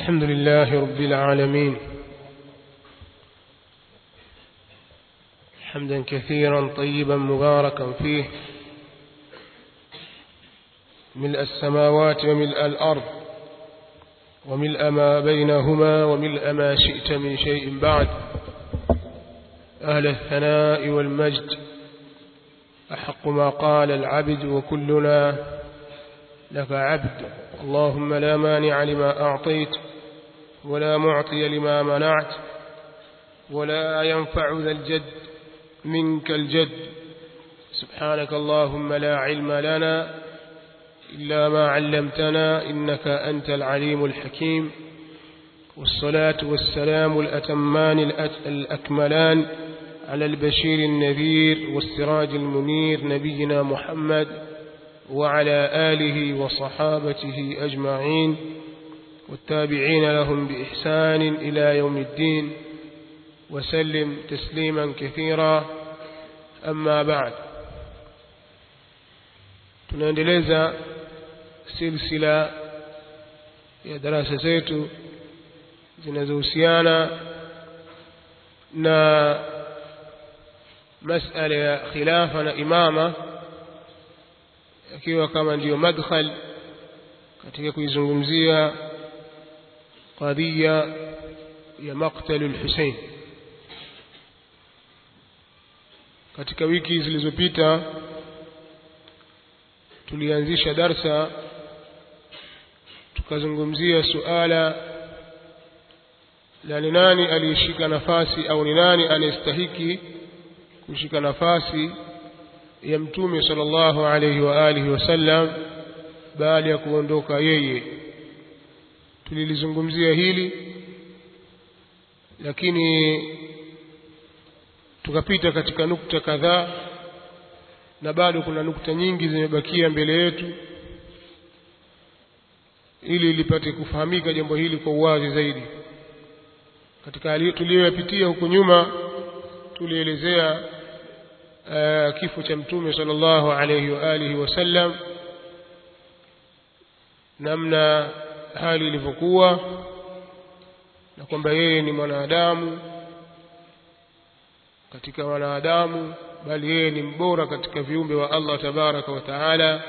الحمد لله رب العالمين حمدا كثيرا طيبا مباركا فيه ملء السماوات وملء الأرض وملء ما بينهما وملء ما شئت من شيء بعد. أهل الثناء والمجد أحق ما قال العبد وكلنا لك عبد. اللهم لا مانع لما أعطيت ولا معطي لما منعت ولا ينفع ذا الجد منك الجد. سبحانك اللهم لا علم لنا إلا ما علمتنا إنك أنت العليم الحكيم. والصلاة والسلام الأتمان الأكملان على البشير النذير والسراج المنير نبينا محمد وعلى آله وصحابته أجمعين والتابعين لهم بإحسان إلى يوم الدين وسلم تسليما كثيرا. أما بعد، tunaendeleza silsila ya darasa zetu zinazohusiana na masala ya khilafa na imama, ikiwa kama ndio madkhal katika kuizungumzia qadhiya ya maqtal al-Husayn. Katika wiki zilizopita tulianzisha darsa tukazungumzia suala la nani alishika nafasi au ni nani anastahiki kushika nafasi ya Mtume sallallahu alayhi wa alihi wasallam baada ya kuondoka yeye. Tulilizungumzia hili, lakini tukapita katika nukta kadhaa na bado kuna nukta nyingi zimebakia mbele yetu ili lipate kufahamika jambo hili kwa uwazi zaidi. Katika tuliyopitia huko nyuma tulielezea kifo cha Mtume sallallahu alayhi wa alihi wasallam, namna hali ilivyokuwa, na kwamba yeye ni mwanadamu katika wanadamu, bali yeye ni mbora katika viumbe wa Allah tabaraka wa taala.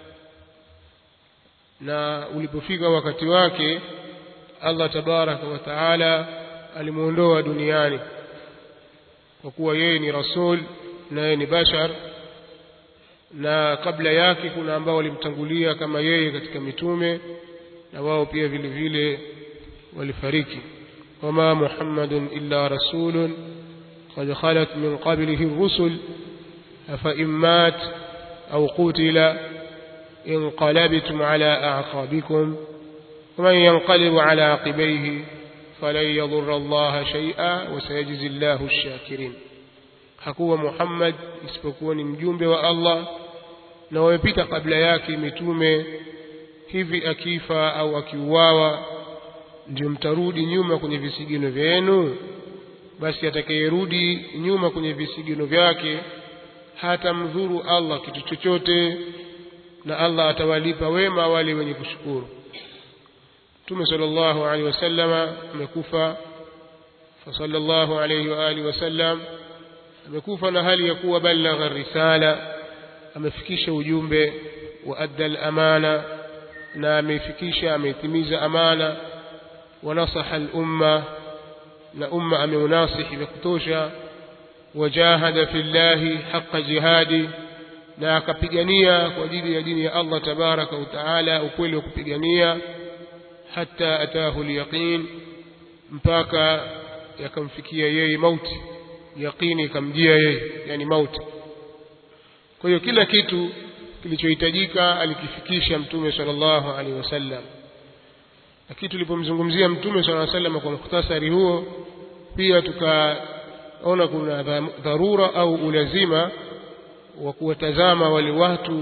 Na ulipofika wakati wake, Allah tabaraka wa taala alimuondoa duniani kwa kuwa yeye ni rasul na yeye ni bashar, na kabla yake kuna ambao walimtangulia kama yeye katika mitume, na wao pia vile vile walifariki. Wama Muhammadun illa rasulun qad khalat min qablihi ar-rusul afa immat aw qutila inqalabtum ala a'qabikum waman yanqalib ala aqibayhi falan yadhurra Allah shay'a wa sayajzi Allahu ash-shakirin. Hakuwa Muhammad isipokuwa ni mjumbe wa Allah, na wamepita kabla yake mitume, hivi akifa au akiuawa ndio mtarudi nyuma kwenye visigino vyenu? Basi atakayerudi nyuma kwenye visigino vyake hata mdhuru Allah kitu chochote, na Allah atawalipa wema wale wenye kushukuru. Mtume sallallahu alaihi wasallam amekufa, fa sallallahu alaihi wa alihi wasallam amekufa na hali ya kuwa balagha risala, amefikisha ujumbe, wa adda al-amana, na amefikisha ametimiza amana, wa nasaha al-umma, na umma ameunasihi vya kutosha, wajahada fillahi haqqa jihadi, na akapigania kwa ajili ya dini ya Allah tabaraka wa taala ukweli wa kupigania, hatta atahu al-yaqin, mpaka yakamfikia yeye mauti, yaqini ikamjia yeye, yani mauti. Kwa hiyo kila kitu kilichohitajika alikifikisha Mtume sallallahu alaihi wasallam. Lakini tulipomzungumzia Mtume sallallahu alaihi wasallam kwa mukhtasari huo, pia tukaona kuna dharura au ulazima wa kuwatazama wale watu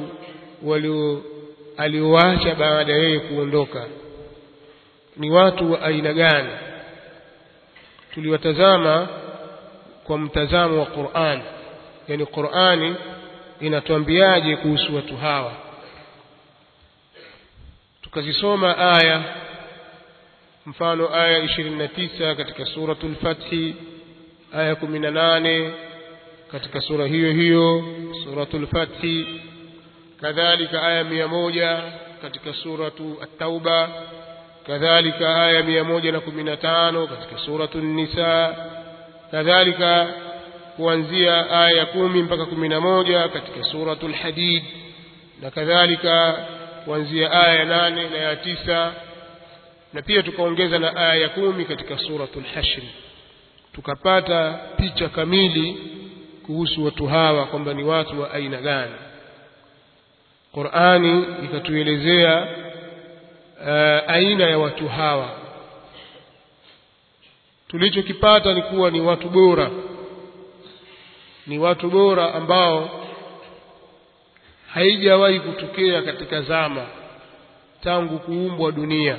alioacha baada ya yeye kuondoka ni watu wa aina gani. Tuliwatazama kwa mtazamo wa Qur'an, yani Qur'ani inatuambiaje kuhusu watu hawa. Tukazisoma aya mfano aya 29 katika suratul Fath, aya 18 katika sura hiyo hiyo suratul Fath, kadhalika aya 100 katika suratu at-Tauba, kadhalika aya 115 katika suratul Nisa, kadhalika kuanzia aya 10 mpaka 11 katika suratul Hadid, na kadhalika kuanzia aya 8 na ya 9, na pia tukaongeza na aya ya 10 katika suratul Hashr. Tukapata picha kamili kuhusu watu hawa kwamba ni watu wa aina gani. Qur'ani ikatuelezea aina ya watu hawa. Tulichokipata ni kuwa ni watu bora, ni watu bora ambao haijawahi kutokea katika zama tangu kuumbwa dunia.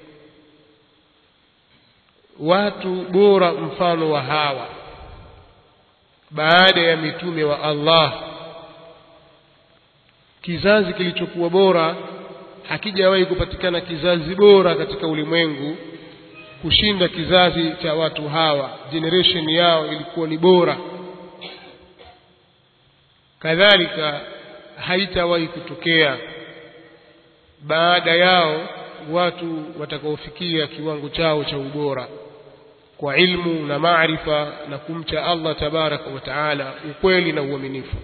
Watu bora mfano wa hawa baada ya mitume wa Allah, kizazi kilichokuwa bora, hakijawahi kupatikana kizazi bora katika ulimwengu kushinda kizazi cha watu hawa. Generation yao ilikuwa ni bora, kadhalika haitawahi kutokea baada yao watu watakaofikia kiwango chao cha ubora kwa ilmu na maarifa na kumcha Allah tabaraka wa taala, ukweli na uaminifu.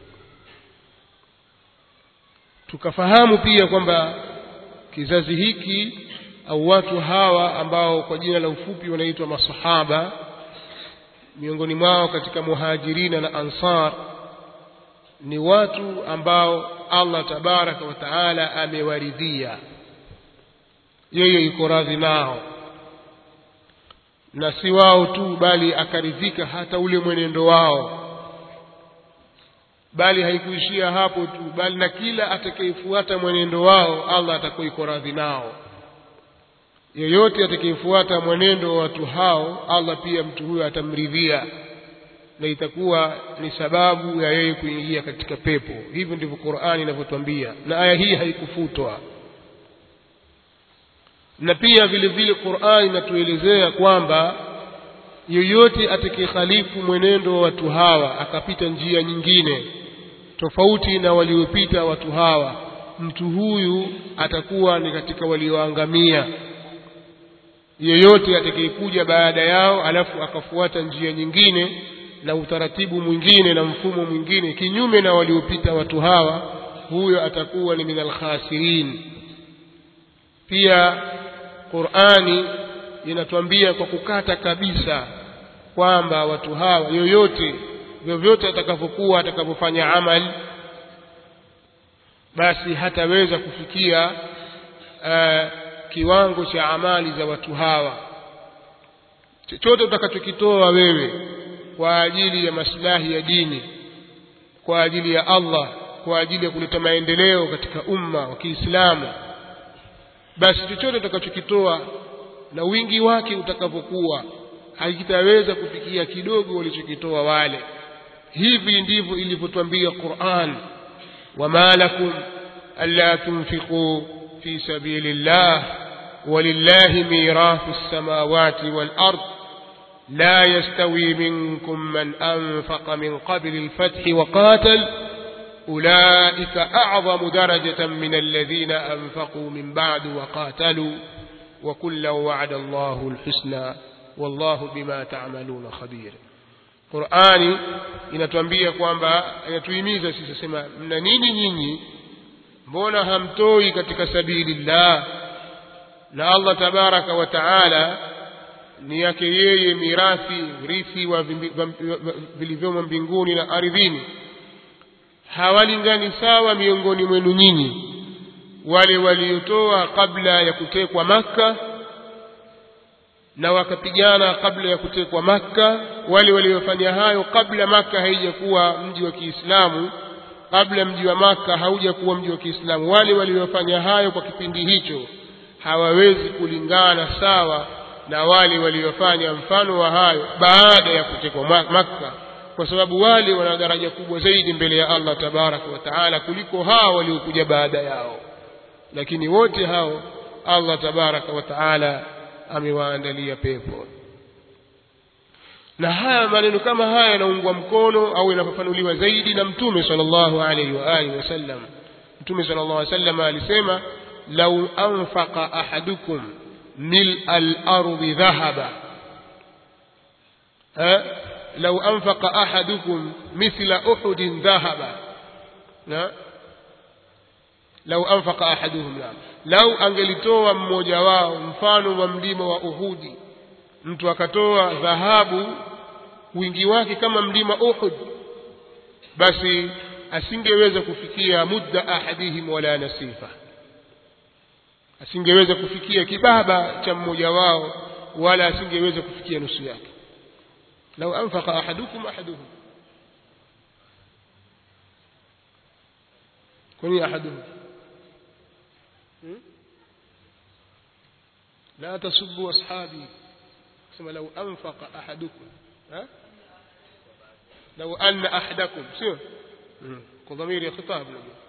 Tukafahamu pia kwamba kizazi hiki au watu hawa ambao kwa jina la ufupi wanaitwa masahaba, miongoni mwao katika muhajirina na ansar, ni watu ambao Allah tabaraka wa taala amewaridhia, yeye yuko radhi nao, na si wao tu bali akaridhika hata ule mwenendo wao. Bali haikuishia hapo tu, bali na kila atakayefuata mwenendo wao Allah atakuwa yuko radhi nao. Yeyote atakayefuata mwenendo wa watu hao Allah pia mtu huyo atamridhia, na itakuwa ni sababu ya yeye kuingia katika pepo. Hivyo ndivyo Qur'ani inavyotuambia, na aya hii haikufutwa. Na pia vile vile Qur'ani inatuelezea kwamba yeyote atakayekhalifu mwenendo wa watu hawa akapita njia nyingine tofauti na waliopita watu hawa, mtu huyu atakuwa ni katika walioangamia. Yeyote atakayekuja baada yao alafu akafuata njia nyingine na utaratibu mwingine na mfumo mwingine kinyume na waliopita watu hawa, huyo atakuwa ni minal khasirin. Pia Qur'ani inatuambia kwa kukata kabisa kwamba watu hawa yoyote vyovyote atakavyokuwa atakapofanya amali, basi hataweza kufikia kiwango cha amali za watu hawa. Chochote utakachokitoa wewe kwa ajili ya maslahi ya dini, kwa ajili ya Allah, kwa ajili ya kuleta maendeleo katika umma wa Kiislamu, basi chochote utakachokitoa na wingi wake utakavyokuwa hakitaweza kufikia kidogo walichokitoa wale. Hivi ndivyo ilivyotuambia Qur'an: wama lakum alla tunfiqu fi sabilillah walillahi mirathu as-samawati wal ard la yastawi minkum man anfaqa min qabli al-fath wa qatal ulaika a'zamu darajatan min alladhina anfaqu min ba'du wa qatalu wa kullan wa'ada Allahu al-husna wallahu bima ta'maluna khabir. Qur'ani inatuambia kwamba, inatuhimiza sisi, sema mna nini nyinyi, mbona hamtoi katika sabilillah? Na Allah tabaraka wa taala ni yake yeye mirathi, urithi wa vilivyomo mbinguni na ardhini. Hawalingani sawa miongoni mwenu nyinyi wale waliotoa kabla ya kutekwa Makka na wakapigana kabla ya kutekwa Makka, wale waliofanya hayo kabla Makka haijakuwa mji wa Kiislamu, kabla mji wa Makka haujakuwa mji wa Kiislamu, wale waliofanya hayo kwa kipindi hicho hawawezi kulingana sawa na wale waliofanya mfano wa hayo baada ya kutekwa Makka, kwa sababu wale wana daraja kubwa zaidi mbele ya Allah tabaraka wa taala kuliko hao waliokuja baada yao. Lakini wote hao Allah tabaraka wa taala amewaandalia pepo. Na haya maneno kama haya yanaungwa mkono au yanafafanuliwa zaidi na Mtume sallallahu alaihi wa alihi wasallam. Mtume sallallahu alaihi wasallam alisema, law anfaqa ahadukum mil'al ardi dhahaba, law anfaqa ahadukum mithla uhudin dhahaba, law anfaqa ahaduhum, law angelitoa mmoja wao mfano wa mlima wa Uhudi, mtu akatoa dhahabu wingi wake kama mlima Uhud, basi asingeweza kufikia mudda ahadihim wala nasifa, asingeweza kufikia kibaba cha mmoja wao wala asingeweza kufikia nusu yake. law anfaqa ahaduhum kuni ahaduhum la tasubbu ashabi, sema law anfaqa ahadukum, law anna ahadakum, sio kwa dhamiri ya khitab,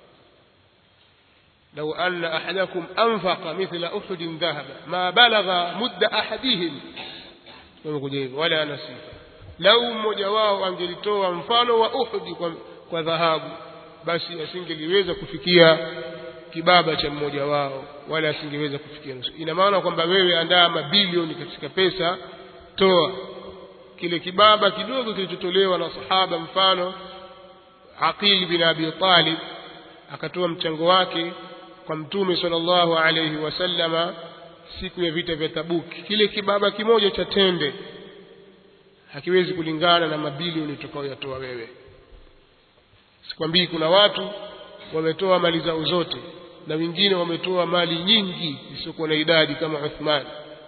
law anna ahadakum anfaqa mithla uhudin dhahaba ma balagha mudda ahadihim wala nasifa, lau mmoja wao angelitoa mfano wa Uhud kwa dhahabu, basi asingeliweza kufikia kibaba cha mmoja wao wala asingeweza kufikia nusu. Ina maana kwamba wewe andaa mabilioni katika pesa, toa kile kibaba kidogo kilichotolewa na sahaba, mfano Aqil bin Abi Talib akatoa mchango wake kwa Mtume sallallahu alayhi wasallama siku ya vita vya Tabuk. Kile kibaba kimoja cha tende hakiwezi kulingana na mabilioni utakayotoa wewe. Sikwambii kuna watu wametoa mali zao zote na wengine wametoa mali nyingi isiyokuwa na idadi kama Uthman.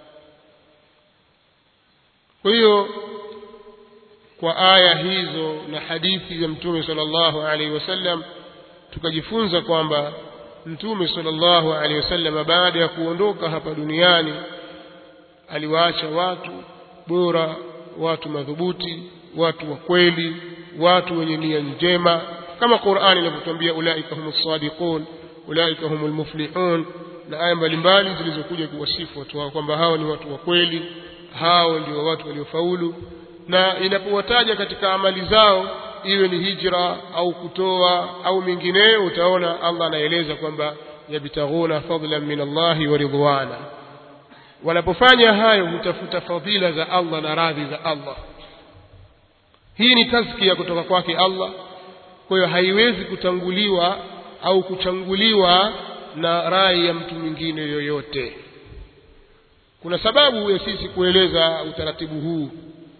Kwa hiyo kwa aya hizo na hadithi za Mtume sallallahu alaihi wasallam tukajifunza kwamba Mtume sallallahu alaihi wasallam baada ya kuondoka hapa duniani aliwaacha watu bora, watu madhubuti, watu wa kweli, watu wenye nia njema, kama Qur'ani inavyotuambia ulaika humus sadiqun ulaika humul muflihun, na aya mbalimbali zilizokuja kuwasifu watu hao kwamba hao ni watu wa kweli, hao ndio watu waliofaulu. Na inapowataja katika amali zao, iwe ni hijra au kutoa au mingineyo, utaona Allah anaeleza kwamba yabtaghuna fadlan min Allahi wa ridwana, wanapofanya hayo hutafuta fadhila za Allah na radhi za Allah. Hii ni tazkia kutoka kwake Allah, kwa hiyo haiwezi kutanguliwa au kuchanguliwa na rai ya mtu mwingine yoyote. Kuna sababu ya sisi kueleza utaratibu huu.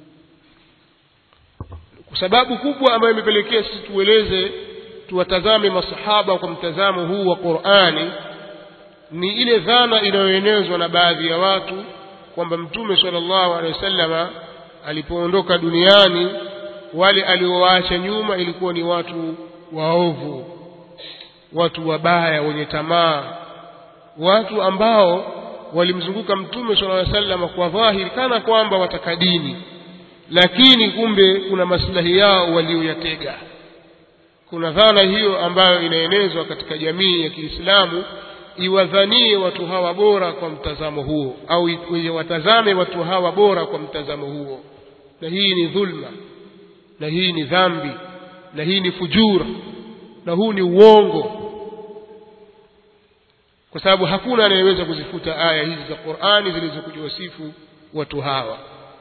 Kwa sababu kubwa ambayo imepelekea sisi tueleze, tuwatazame masahaba kwa mtazamo huu wa Qur'ani, ni ile dhana inayoenezwa na baadhi ya watu kwamba Mtume sallallahu alaihi wasallam alipoondoka duniani, wale aliowaacha nyuma ilikuwa ni watu waovu, watu wabaya, wenye tamaa, watu ambao walimzunguka Mtume sallallahu alaihi wasallam kwa dhahiri kana kwamba wataka dini, lakini kumbe kuna maslahi yao walioyatega. Kuna dhana hiyo ambayo inaenezwa katika jamii ya Kiislamu, iwadhanie watu hawa bora kwa mtazamo huo, au watazame watu hawa bora kwa mtazamo huo. Na hii ni dhulma, na hii ni dhambi, na hii ni fujura, na huu ni uongo, kwa sababu hakuna anayeweza kuzifuta aya hizi za Qur'ani zilizokuja wasifu watu hawa.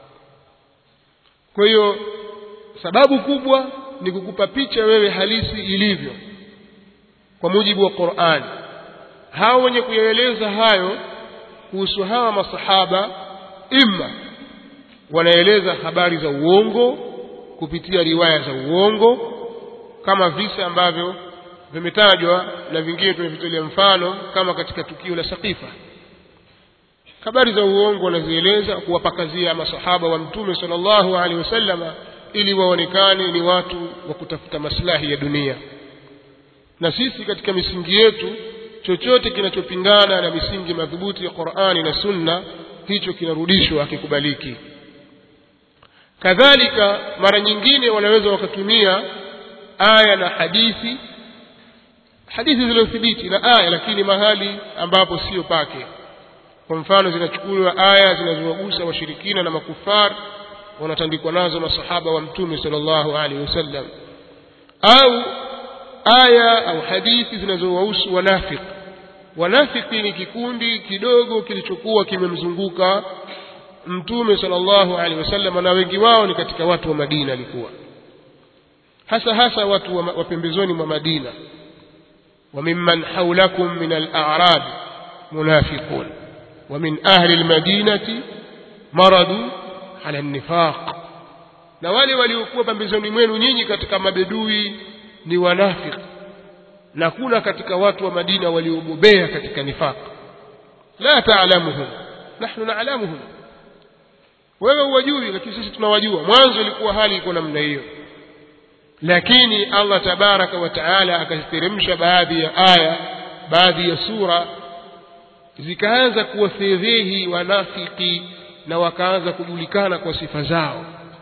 Kwa hiyo sababu kubwa ni kukupa picha wewe halisi ilivyo kwa mujibu wa Qur'ani. Hao wenye kueleza hayo kuhusu hawa masahaba, imma wanaeleza habari za uongo kupitia riwaya za uongo, kama visa ambavyo vimetajwa na vingine tumevitolea mfano, kama katika tukio la Saqifa. Habari za uongo wanazieleza kuwapakazia masahaba wa Mtume sallallahu alaihi wasallam ili waonekane ni watu wa kutafuta maslahi ya dunia. Na sisi katika misingi yetu, chochote kinachopingana na misingi madhubuti ya Qur'ani na Sunna, hicho kinarudishwa, hakikubaliki. Kadhalika mara nyingine wanaweza wakatumia aya na hadithi zilizothibiti na aya, lakini mahali ambapo sio pake. Kwa mfano zinachukuliwa aya zinazowagusa washirikina na makufar, wanatandikwa nazo masahaba wa Mtume sallallahu alaihi wasallam, au aya au hadithi zinazowahusu wanafiki. Wanafiki ni kikundi kidogo kilichokuwa kimemzunguka Mtume sallallahu alaihi wasallam, na wengi wao ni katika watu wa Madina, alikuwa hasa watu wa pembezoni mwa Madina. Wa mimman hawlakum min al-a'rab munafiqun wa min ahli al-madinati maradu ala an-nifaq, na wale waliokuwa pembezoni mwenu nyinyi katika mabedui ni wanafiki, na kuna katika watu wa Madina waliobobea katika nifaq. La ta'lamuhum nahnu na'lamuhum, wewe huwajui lakini sisi tunawajua. Mwanzo ilikuwa hali iko namna hiyo, lakini Allah tabaraka wa taala akaziteremsha baadhi ya aya, baadhi ya sura, zikaanza kuwafedhehi wanafiki na wakaanza kujulikana kwa sifa zao.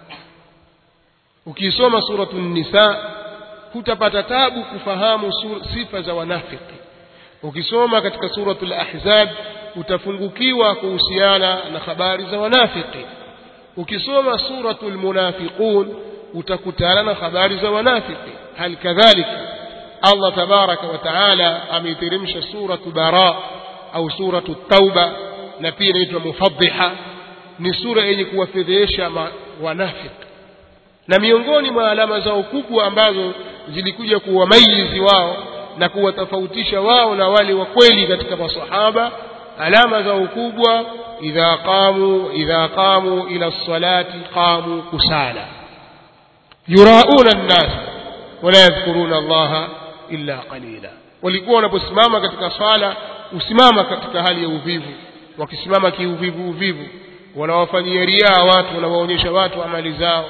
Ukisoma suratul Nisa hutapata tabu kufahamu sifa za wanafiki. Ukisoma katika suratul Ahzab utafungukiwa kuhusiana na habari za wanafiki. Ukisoma suratul Munafiqun utakutana na habari za wanafiki. Hal kadhalika Allah tabaraka wa taala ameiteremsha suratul Bara au suratul Tauba, na pia inaitwa Mufaddiha. Ni sura yenye kuwafedhesha wanafiki, na miongoni mwa alama zao kubwa ambazo zilikuja kuwamaizi wao na kuwatofautisha wao na wale wa kweli katika masahaba, alama zao kubwa, idha qamu ila as-salati qamu kusala yurauna an-nas wala yadhkuruna Allah illa qalila. Walikuwa wanaposimama katika sala usimama katika hali ya uvivu, wakisimama kiuvivu, wanawafanyia riaa watu, wanawaonyesha watu amali zao.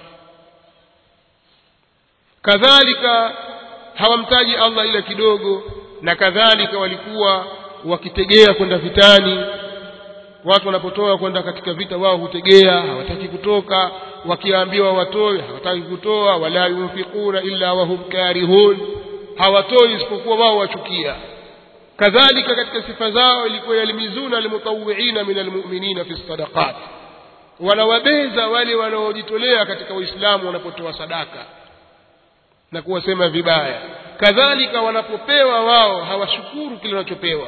Kadhalika hawamtaji Allah ila kidogo, na kadhalika walikuwa wakitegea kwenda vitani. Watu wanapotoa kwenda katika vita wao hutegea, hawataki kutoka. Wakiambiwa watoe hawataki kutoa. Wala yunfiquna illa wahum karihun, hawatoi isipokuwa wao wachukia. Kadhalika katika sifa zao ilikuwa yalimizuna almutawwi'ina min almu'minina fi sadaqat, wanawabeza wale wanaojitolea katika Uislamu wanapotoa sadaka na kuwasema vibaya. Kadhalika wanapopewa wao hawashukuru kile wanachopewa.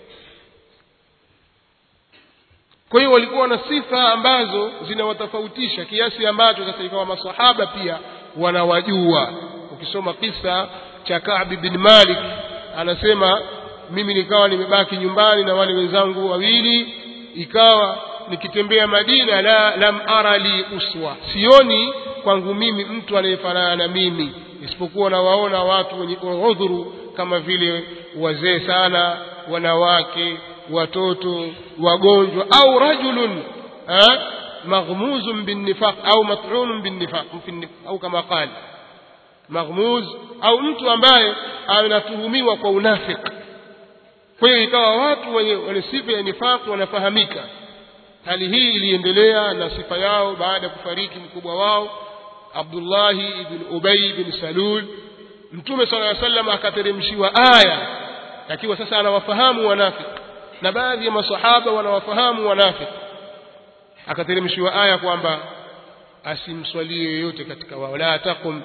Kwa hiyo walikuwa na sifa ambazo zinawatofautisha kiasi ambacho sasa ikawa maswahaba pia wanawajua. Ukisoma kisa cha Ka'b bin Malik, anasema mimi nikawa nimebaki nyumbani na wale wenzangu wawili, ikawa nikitembea Madina lam ara li uswa, sioni kwangu mimi mtu anayefanana na mimi, isipokuwa nawaona watu wenye udhuru kama vile wazee sana, wanawake, watoto, wagonjwa, au rajulun maghmuzun bin nifaq au mat'unun bin nifaq, au kama qala maghmuz, au mtu ambaye anatuhumiwa kwa unafiki. Kwa hiyo ikawa watu wenye sifa ya nifaq wanafahamika. Hali hii iliendelea na sifa yao baada ya kufariki mkubwa wao Abdullah ibn Ubay ibn Salul. Mtume sallallahu alaihi wasallam akateremshiwa aya akiwa sasa anawafahamu wanafiki, na baadhi ya masahaba wanawafahamu wanafiki. Akateremshiwa aya kwamba asimswalie yoyote katika wao, la taqum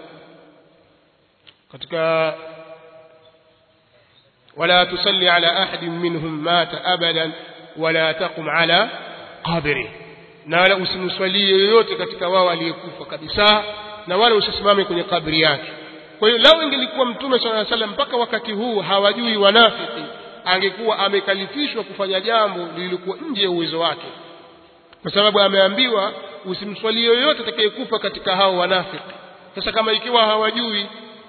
katika wala tusalli ala ahadin minhum mata abadan wala taqum ala qabri, na wala usimswalie yoyote katika wao aliyekufa kabisa, na wala usisimame kwenye kabri yake. Kwa hiyo lao ingelikuwa Mtume sallallahu alaihi wasallam mpaka wakati huu hawajui wanafiki, angekuwa amekalifishwa kufanya jambo lililokuwa nje ya uwezo wake, kwa sababu ameambiwa usimswalie yoyote atakayekufa katika hao wanafiki. Sasa kama ikiwa hawajui,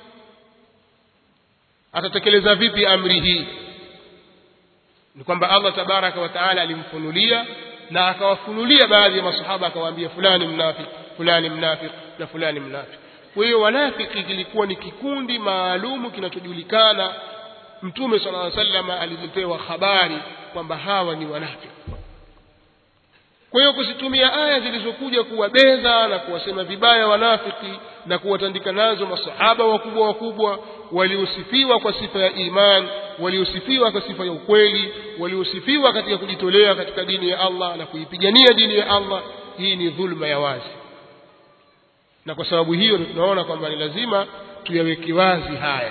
atatekeleza vipi amri hii? Ni kwamba Allah tabaraka wa taala alimfunulia na akawafunulia baadhi ya masahaba, akawaambia fulani mnafiki, fulani mnafiki na fulani mnafiki. Kwa hiyo wanafiki kilikuwa ni kikundi maalumu kinachojulikana. Mtume sallallahu alaihi wasallam alipewa habari kwamba hawa ni wanafiki. Kwa hiyo kuzitumia aya zilizokuja kuwabeza na kuwasema vibaya wanafiki na kuwatandika nazo masahaba wakubwa waliosifiwa kwa sifa ya iman, waliosifiwa kwa sifa ya ukweli, waliosifiwa katika kujitolea katika dini ya Allah na kuipigania dini ya Allah, hii ni dhulma ya wazi. Na kwa sababu hiyo tunaona kwamba ni lazima tuyaweke wazi haya.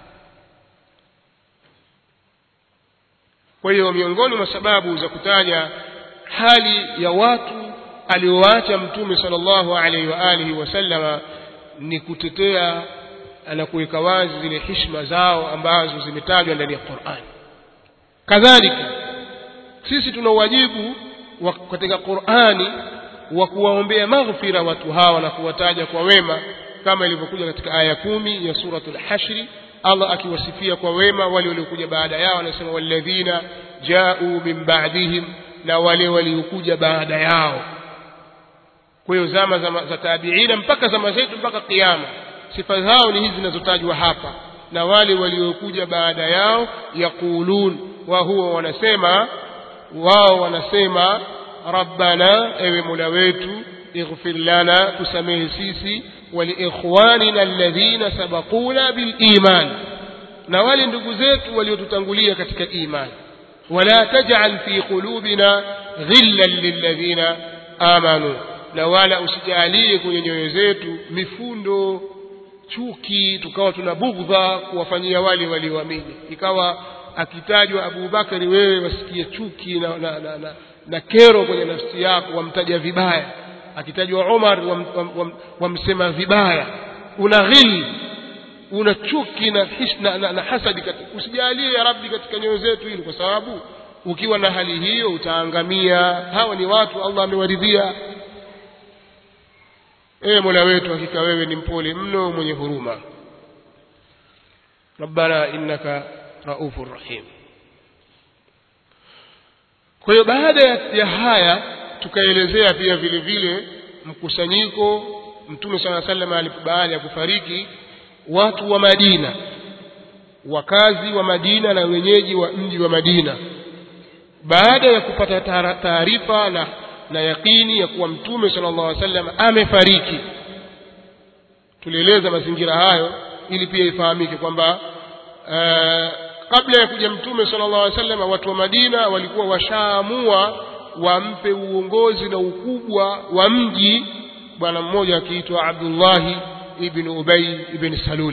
Kwa hiyo miongoni mwa sababu za kutaja hali ya watu alioacha Mtume sallallahu alaihi wa alihi wasallama ni kutetea na kuweka wazi zile heshima zao ambazo zimetajwa ndani ya Qur'an. Kadhalika sisi tuna wajibu katika Qur'ani wa kuwaombea maghfira watu hawa na kuwataja kwa wema, kama ilivyokuja katika aya 10 ya suratul Hashr, Allah akiwasifia kwa wema wale waliokuja baada yao, anasema walladhina ja'u min ba'dihim, na wale waliokuja baada yao. Kwa hiyo zama za tabi'ina mpaka zama zetu mpaka kiyama, sifa zao ni hizi zinazotajwa hapa. Na wale waliokuja baada yao yaqulun, wa huwa wanasema rabbana, ewe Mola wetu, ighfir lana, tusamehe sisi, waliikhwanina alladhina sabaquna bil iman, na wale ndugu zetu waliotutangulia katika imani, wala taj'al fi qulubina ghillan lilladhina amanu, na wala usijalie kwenye nyoyo zetu mifundo, chuki, tukawa tuna bughdha kuwafanyia wale walioamini. Ikawa akitajwa Abu Bakari wewe wasikie chuki na kero kwenye nafsi yako, wamtaja vibaya. Akitajwa Umar wamsema vibaya, una ghil, una chuki na hasadi. Usijalie ya Rabbi katika nyoyo zetu hili, kwa sababu ukiwa na hali hiyo utaangamia. Hawa ni watu Allah amewaridhia. Mola wetu, hakika wewe ni mpole mno mwenye huruma. Rabbana innaka raufur rahim. Kwa hiyo baada ya haya tukaelezea pia vile vile mkusanyiko Mtume sallallahu alaihi wasallam alipobaada ya kufariki, watu wa Madina, wakazi wa Madina na wenyeji wa mji wa Madina, baada ya kupata taarifa na yakini ya kuwa Mtume sallallahu alaihi wasallam amefariki. Tulieleza mazingira hayo ili pia ifahamike kwamba kabla ya kuja Mtume sallallahu alaihi wasallam, watu wa Madina walikuwa washaamua wampe uongozi na ukubwa wa mji bwana mmoja akiitwa Abdullah ibn Ubay ibn Salul.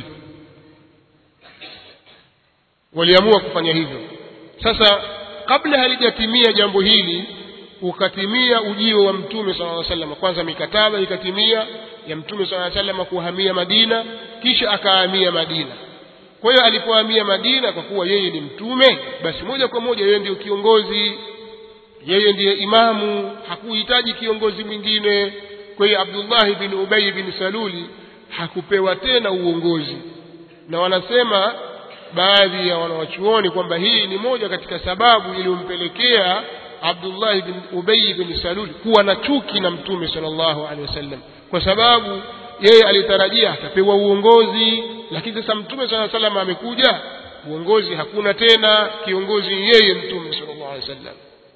Waliamua kufanya hivyo. Sasa kabla halijatimia jambo hili, ukatimia ujio wa Mtume sallallahu alaihi wasallam. Kwanza mikataba ikatimia ya Mtume sallallahu alaihi wasallam kuhamia Madina, kisha akahamia Madina. Kwa hiyo alipohamia Madina, kwa kuwa yeye ni mtume, basi moja kwa moja yeye ndiye kiongozi, yeye ndiye imamu, hakuhitaji kiongozi mwingine. Kwa hiyo Abdullah ibn Ubay ibn Saluli hakupewa tena uongozi. Na wanasema baadhi ya wanawachuoni kwamba hii ni moja katika sababu iliyompelekea Abdullah ibn Ubay ibn Salul kuwa na chuki na Mtume sallallahu alaihi wasallam, kwa sababu yeye alitarajia atapewa uongozi, lakini sasa Mtume sallallahu alaihi wasallam amekuja, uongozi hakuna tena, kiongozi yeye Mtume sallallahu alaihi wasallam.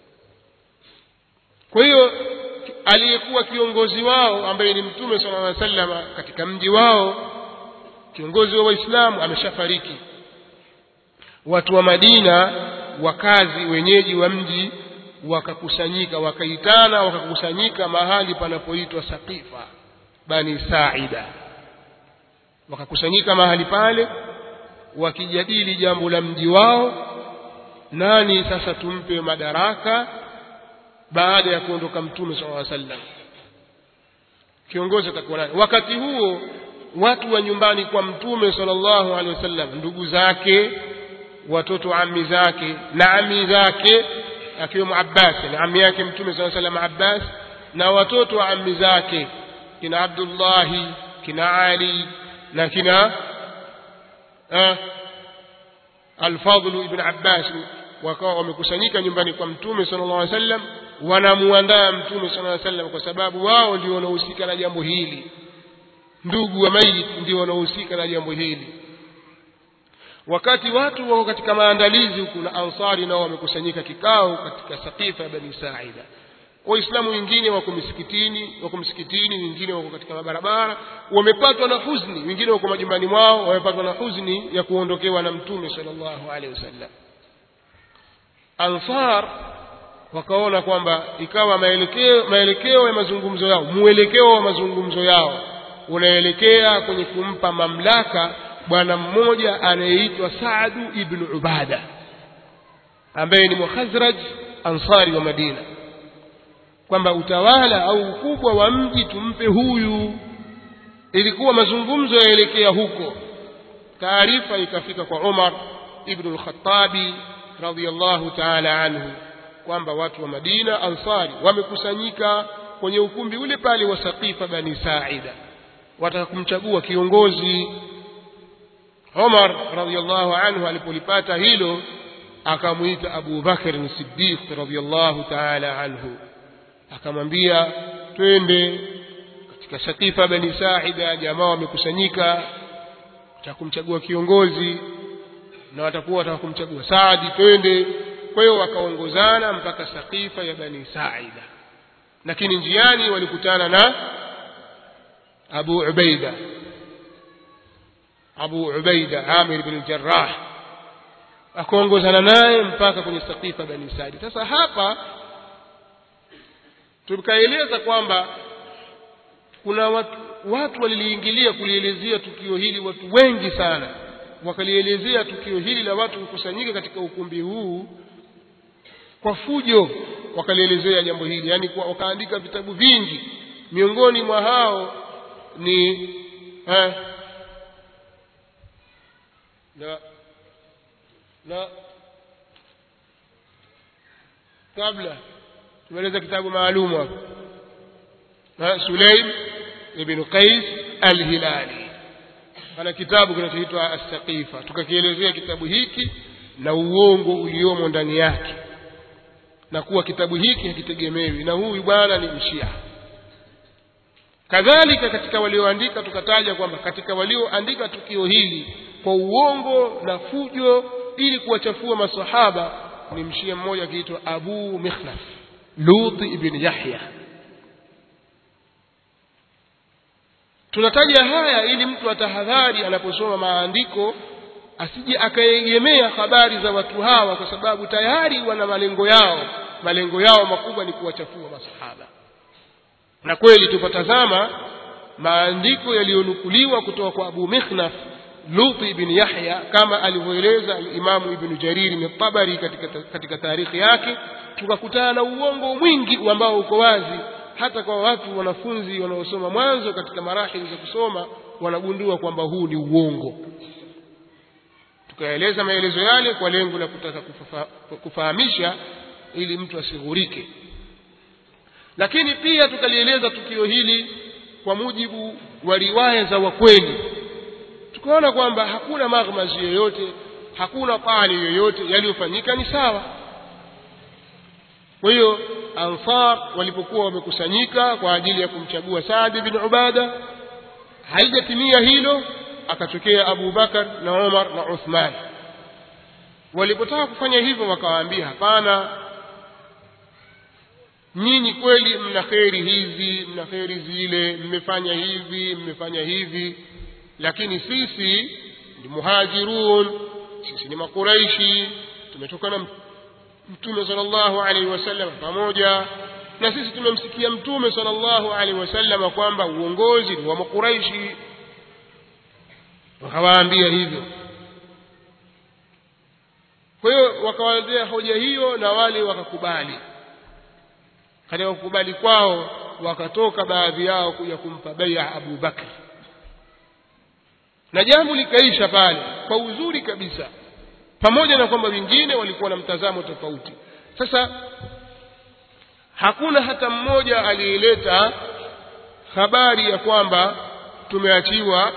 Kwa hiyo aliyekuwa kiongozi wao ambaye ni Mtume sallallahu alaihi wasallam katika mji wao, kiongozi wa Waislamu, ameshafariki. Watu wa Madina, wakazi wenyeji wa mji, wakakusanyika mahali panapoitwa Saqifa Bani Saida. Wakakusanyika mahali pale wakijadili jambo la mji wao, nani sasa tumpe madaraka baada ya kuondoka Mtume sallallahu alaihi wasallam, kiongozi atakuwa nani? Wakati huo watu wa nyumbani kwa Mtume sallallahu alaihi wasallam, ndugu zake, watoto ammi zake na ammi zake akiwemo Abbas, na ammi yake Mtume sallallahu alaihi wasallam Abbas, na watoto wa ammi zake kina Abdullah, kina Ali na kina Al-Fadl ibn Abbas, wakawa wamekusanyika nyumbani kwa Mtume sallallahu alaihi wasallam, wanamuandaa Mtume sallallahu alaihi wasallam, kwa sababu wao ndio wanaohusika na jambo hili. Ndugu wa maiti ndio wanaohusika na jambo hili. Wakati watu wako katika maandalizi, kuna Ansari nao wamekusanyika kikao katika Saqifa Bani Saida. Waislamu wengine wako msikitini, wengine wako katika mabarabara, wamepatwa na huzuni, wengine wako majumbani mwao wamepatwa na huzuni ya kuondokewa na Mtume sallallahu alaihi wasallam. Ansar wakaona kwamba ikawa mwelekeo wa mazungumzo yao unaelekea kwenye kumpa mamlaka bwana mmoja anayeitwa Saad ibn Ubada, ambaye ni Mukhazraj Ansari wa Madina, kwamba utawala au ukubwa wa mji tumpe huyu. Ilikuwa mazungumzo yaelekea huko. Taarifa ikafika kwa Umar ibn al-Khattabi radhiyallahu ta'ala anhu kwamba watu wa Madina Ansari wamekusanyika kwenye ukumbi ule pale wa Saqifa Bani Sa'ida, wataka kumchagua kiongozi. Umar radhiyallahu anhu alipolipata hilo akamuita Abu Bakr as-Siddiq radhiyallahu ta'ala anhu, akamwambia twende katika Saqifa Bani Sa'ida, jamaa wamekusanyika watakumchagua kiongozi na watakuwa watakumchagua Saadi, twende. Kwa hiyo wakaongozana mpaka Saqifa ya Bani Sa'ida, lakini njiani walikutana na Abu Ubaida Amir ibn al-Jarrah, akaongozana naye mpaka kwenye Saqifa Bani Sa'ida. Sasa hapa tukaeleza kwamba kuna watu waliliingilia kulielezea tukio hili, watu wengi sana wakalielezea tukio hili la watu kukusanyika katika ukumbi huu kwa fujo, wakalielezea jambo hili, yani wakaandika vitabu vingi. Miongoni mwa hao ni kabla tumeleza kitabu maalumu hapa, Sulaim ibn Qais al-Hilali ana kitabu kinachoitwa As-Saqifa. Tukakielezea kitabu hiki na uongo uliomo ndani yake, na kuwa kitabu hiki hakitegemewi na huyu bwana ni mshia. Kadhalika katika walioandika tukataja kwamba katika walioandika tukio hili kwa uongo na fujo ili kuwachafua masahaba ni mshia mmoja akiitwa Abu Mikhnaf Lut ibn Yahya. Tunataja haya ili mtu atahadhari anaposoma maandiko asije akaegemea habari za watu hawa, kwa sababu tayari wana malengo yao makubwa ni kuwachafua masahaba. Na kweli tupatazama maandiko yaliyonukuliwa kutoka kwa Abu Mikhnaf Lut ibn Yahya kama alivyoeleza Imam Ibn Jarir al-Tabari katika tarikhi yake, tukakutana na uongo mwingi ambao uko wazi hata kwa watu wanafunzi wanaosoma mwanzo katika marahili za kusoma wanagundua kwamba huu ni uongo. Tukaeleza maelezo yale kwa lengo la kutaka kufahamisha ili mtu asighurike. Lakini pia tukalieleza tukio hili kwa mujibu wa riwaya za wakweli. Tukaona kwamba hakuna maghmazi yoyote, hakuna pali yoyote, yaliyofanyika ni sawa. Kwa hiyo Ansar walipokuwa wamekusanyika kwa ajili ya kumchagua Saad bin Ubada, haijatimia hilo, akatokea Abu Bakar na Umar na Uthman. Walipotaka kufanya hivyo wakawaambia, hapana, nyinyi kweli mna kheri hizi, mna kheri zile, mmefanya hivi, lakini sisi ni muhajirun, sisi ni makuraishi, tumetoka na Mtume sallallahu alaihi wasallam pamoja, na sisi tumemsikia Mtume sallallahu alaihi wasallam kwamba uongozi ni wa makuraishi. Wakawaambia hivyo. Kwa hiyo wakawaambia hoja hiyo na wale wakakubali. Katika kukubali kwao wakatoka baadhi yao kuja kumpa bai'a Abu Bakr, na jambo likaisha pale kwa uzuri kabisa, pamoja na kwamba wengine walikuwa na mtazamo tofauti. Sasa hakuna hata mmoja aliyeleta habari ya kwamba tumeachiwa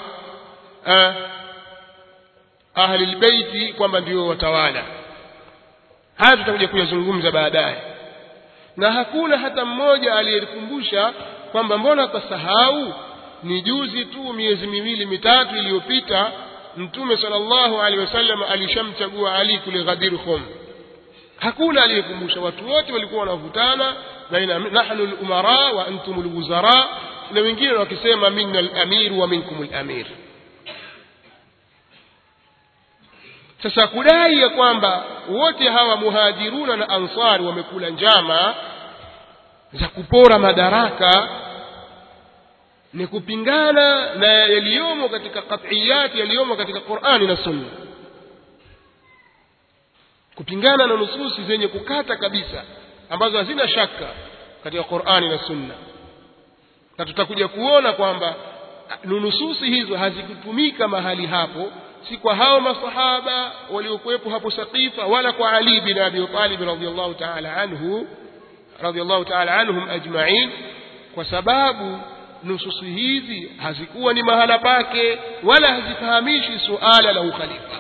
ahli albayti kwamba ndio watawala. Haya tutakuja kuyazungumza baadaye. Na hakuna hata mmoja aliyekumbusha kwamba mbona tasahau ni juzi tu, miezi 2-3 iliyopita, Mtume sallallahu alaihi wasallam alishamchagua Ali kule Ghadir Khum. Hakuna aliyekumbusha. Watu wote walikuwa wanavutana baina nahnu al-umara wa antum al-wuzara, na wengine wakisema minna al-amir wa minkum al-amir. Sasa kudai ya kwamba wote hawa muhajiruna na ansari wamekula njama za kupora madaraka ni kupingana na yaliyomo katika qat'iyat yaliyomo katika Qur'ani na Sunna, kupingana na nususi zenye kukata kabisa ambazo hazina shaka katika Qur'ani na Sunna. Na tutakuja kuona kwamba nususi hizo hazikutumika mahali hapo, si kwa hao masahaba waliokuwepo hapo Saqifa, wala kwa Ali bin Abi Talib radhiyallahu ta'ala anhum ajma'in, kwa sababu nususi hizi hazikuwa ni mahala pake wala hazifahamishi suala la ukhalifa.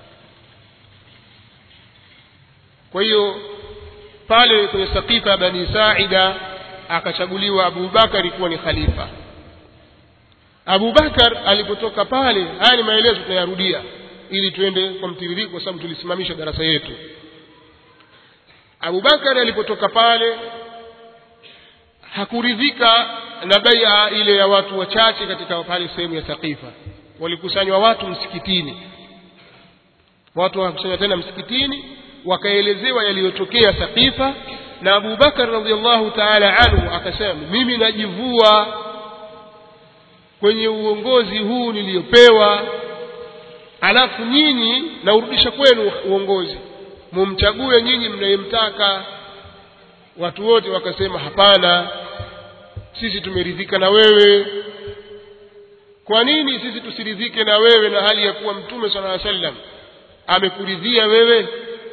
Kwa hiyo pale kwenye Saqifa Bani Sa'ida akachaguliwa Abu Bakari kuwa ni khalifa. Abu Bakar alipotoka pale, haya ni maelezo tunayarudia ili tuende kwa mtiririko kwa sababu tulisimamisha darasa yetu. Abu Bakar alipotoka pale hakuridhika na bai'a ile ya watu wachache katika pale sehemu ya Saqifa. Walikusanywa watu msikitini, watu wakakusanywa tena msikitini, wakaelezewa yaliyotokea Saqifa, na Abu Bakar radhiyallahu ta'ala anhu akasema, mimi najivua kwenye uongozi huu niliopewa, alafu nyinyi naurudisha kwenu uongozi, mumchague nyinyi mnayemtaka. Watu wote wakasema hapana, sisi tumeridhika na wewe. Kwa nini sisi tusiridhike na wewe na hali ya kuwa Mtume sallallahu alaihi wasallam amekuridhia wewe?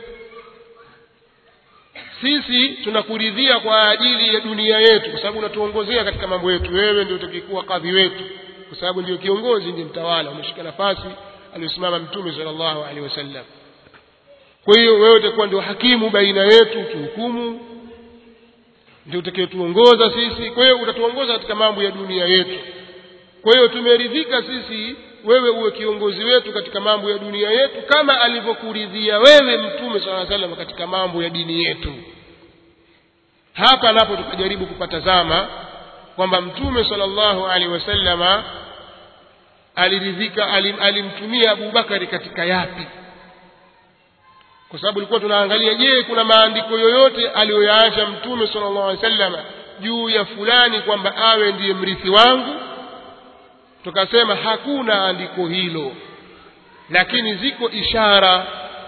Sisi tunakuridhia kwa ajili ya dunia yetu, kwa sababu unatuongozea katika mambo yetu. Wewe ndio utakayekuwa kadhi wetu, kwa sababu ndio kiongozi, ndiye mtawala, umeshika nafasi aliyosimama Mtume sallallahu alaihi wasallam. Kwa hiyo wewe utakuwa ndio hakimu baina yetu, kihukumu, ndio utakayetuongoza sisi. Kwa hiyo utatuongoza katika mambo ya dunia yetu. Kwa hiyo tumeridhika sisi wewe uwe kiongozi wetu katika mambo ya dunia yetu, kama alivyokuridhia wewe Mtume sallallahu alaihi wasallam katika mambo ya dini yetu. Hapa napo tukajaribu kupatazama kwamba Mtume sallallahu alaihi wasallam aliridhika, alimtumia Abu Bakari katika yapi? Kwa sababu ilikuwa tunaangalia, je, kuna maandiko yoyote aliyoyaacha Mtume sallallahu alaihi wasallam juu ya fulani kwamba awe ndiye mrithi wangu? Tukasema hakuna andiko hilo, lakini ziko ishara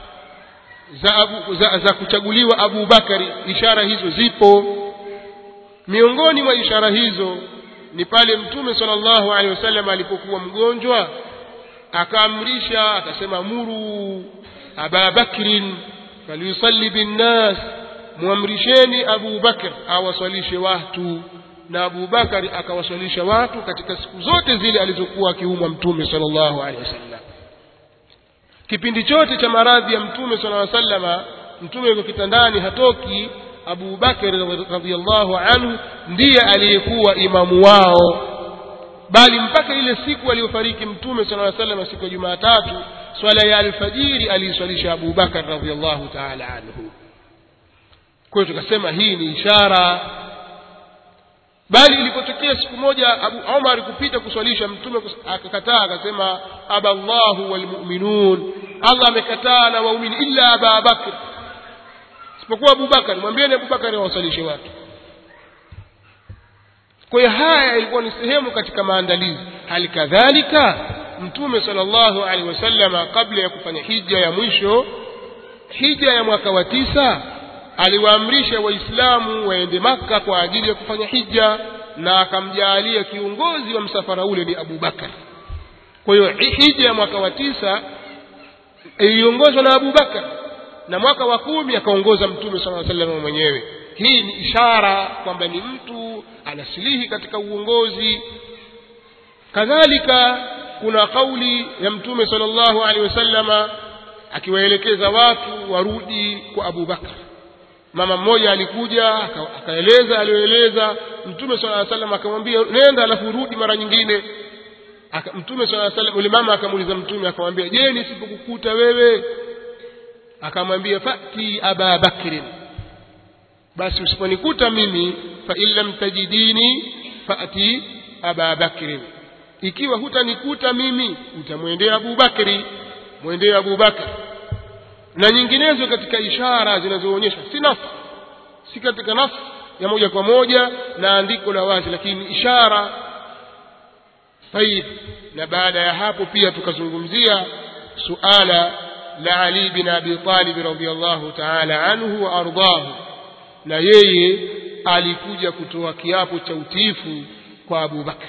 za kuchaguliwa Abu Bakari. Ishara hizo zipo. Miongoni mwa ishara hizo ni pale Mtume sallallahu alaihi wasallam alipokuwa mgonjwa, akaamrisha akasema, muru Aba Bakrin falyusalli bin nas, muamrisheni Abu Bakr awaswalishe watu. Na Abu Bakari akawaswalisha watu katika siku zote zile alizokuwa akiumwa Mtume sallallahu alaihi wasallam. Kipindi chote cha maradhi ya Mtume sallallahu alaihi wasallam, Mtume yuko kitandani hatoki, Abu Bakari radhiyallahu anhu ndiye aliyekuwa imamu wao. Bali mpaka ile siku aliyofariki Mtume sallallahu alaihi wasallam, siku ya Jumatatu, swala ya alfajiri aliswalisha Abu Bakar radhiyallahu ta'ala anhu. Kwa hiyo tukasema hii ni ishara. Bali ilipotokea siku moja Abu Umar kupita kuswalisha, Mtume akakataa, akasema, aballahu walmu'minun, Allah amekataa na waumini, illa Abu Bakr, isipokuwa Abu Bakar, mwambieni Abu Bakar awasalishe watu. Kwa hiyo haya ilikuwa ni sehemu katika maandalizi. Hali kadhalika Mtume sallallahu alaihi wasallam kabla ya kufanya hija ya mwisho, hija ya mwaka wa 9, aliwaamrisha Waislamu waende Makka kwa ajili ya kufanya hija, na akamjaalia kiongozi wa msafara ule ni Abu Bakar. Kwa hiyo hija ya mwaka wa 9 iliongozwa na Abu Bakar, na mwaka wa 10 akaongoza Mtume sallallahu alaihi wasallam mwenyewe. Hii ni ishara kwamba ni mtu anasilihi katika uongozi. Kadhalika kuna kauli ya Mtume sallallahu alaihi wasallam akiwaelekeza watu warudi kwa Abu Bakar. Mama mmoja alikuja akaeleza aliyoeleza, Mtume sallallahu alaihi wasallam akamwambia nenda alafu rudi mara nyingine. Mtume sallallahu alaihi wasallam, yule mama akamuuliza Mtume akamwambia, je, nisipokukuta wewe? Akamwambia, fati Aba Bakr, basi usiponikuta mimi fa illam tajidini faati Aba Bakr, ikiwa hutanikuta mimi utamwendea Abu Bakri, mwendea Abu Bakr. Na nyinginezo katika ishara zinazoonyesha si katika nas ya moja kwa moja na andiko la wazi, lakini ishara. Tayib, na baada ya hapo pia tukazungumzia suala la Ali bin Abi Talib radhiyallahu ta'ala anhu wa ardahu, na yeye alikuja kutoa kiapo cha utiifu kwa Abu Bakr.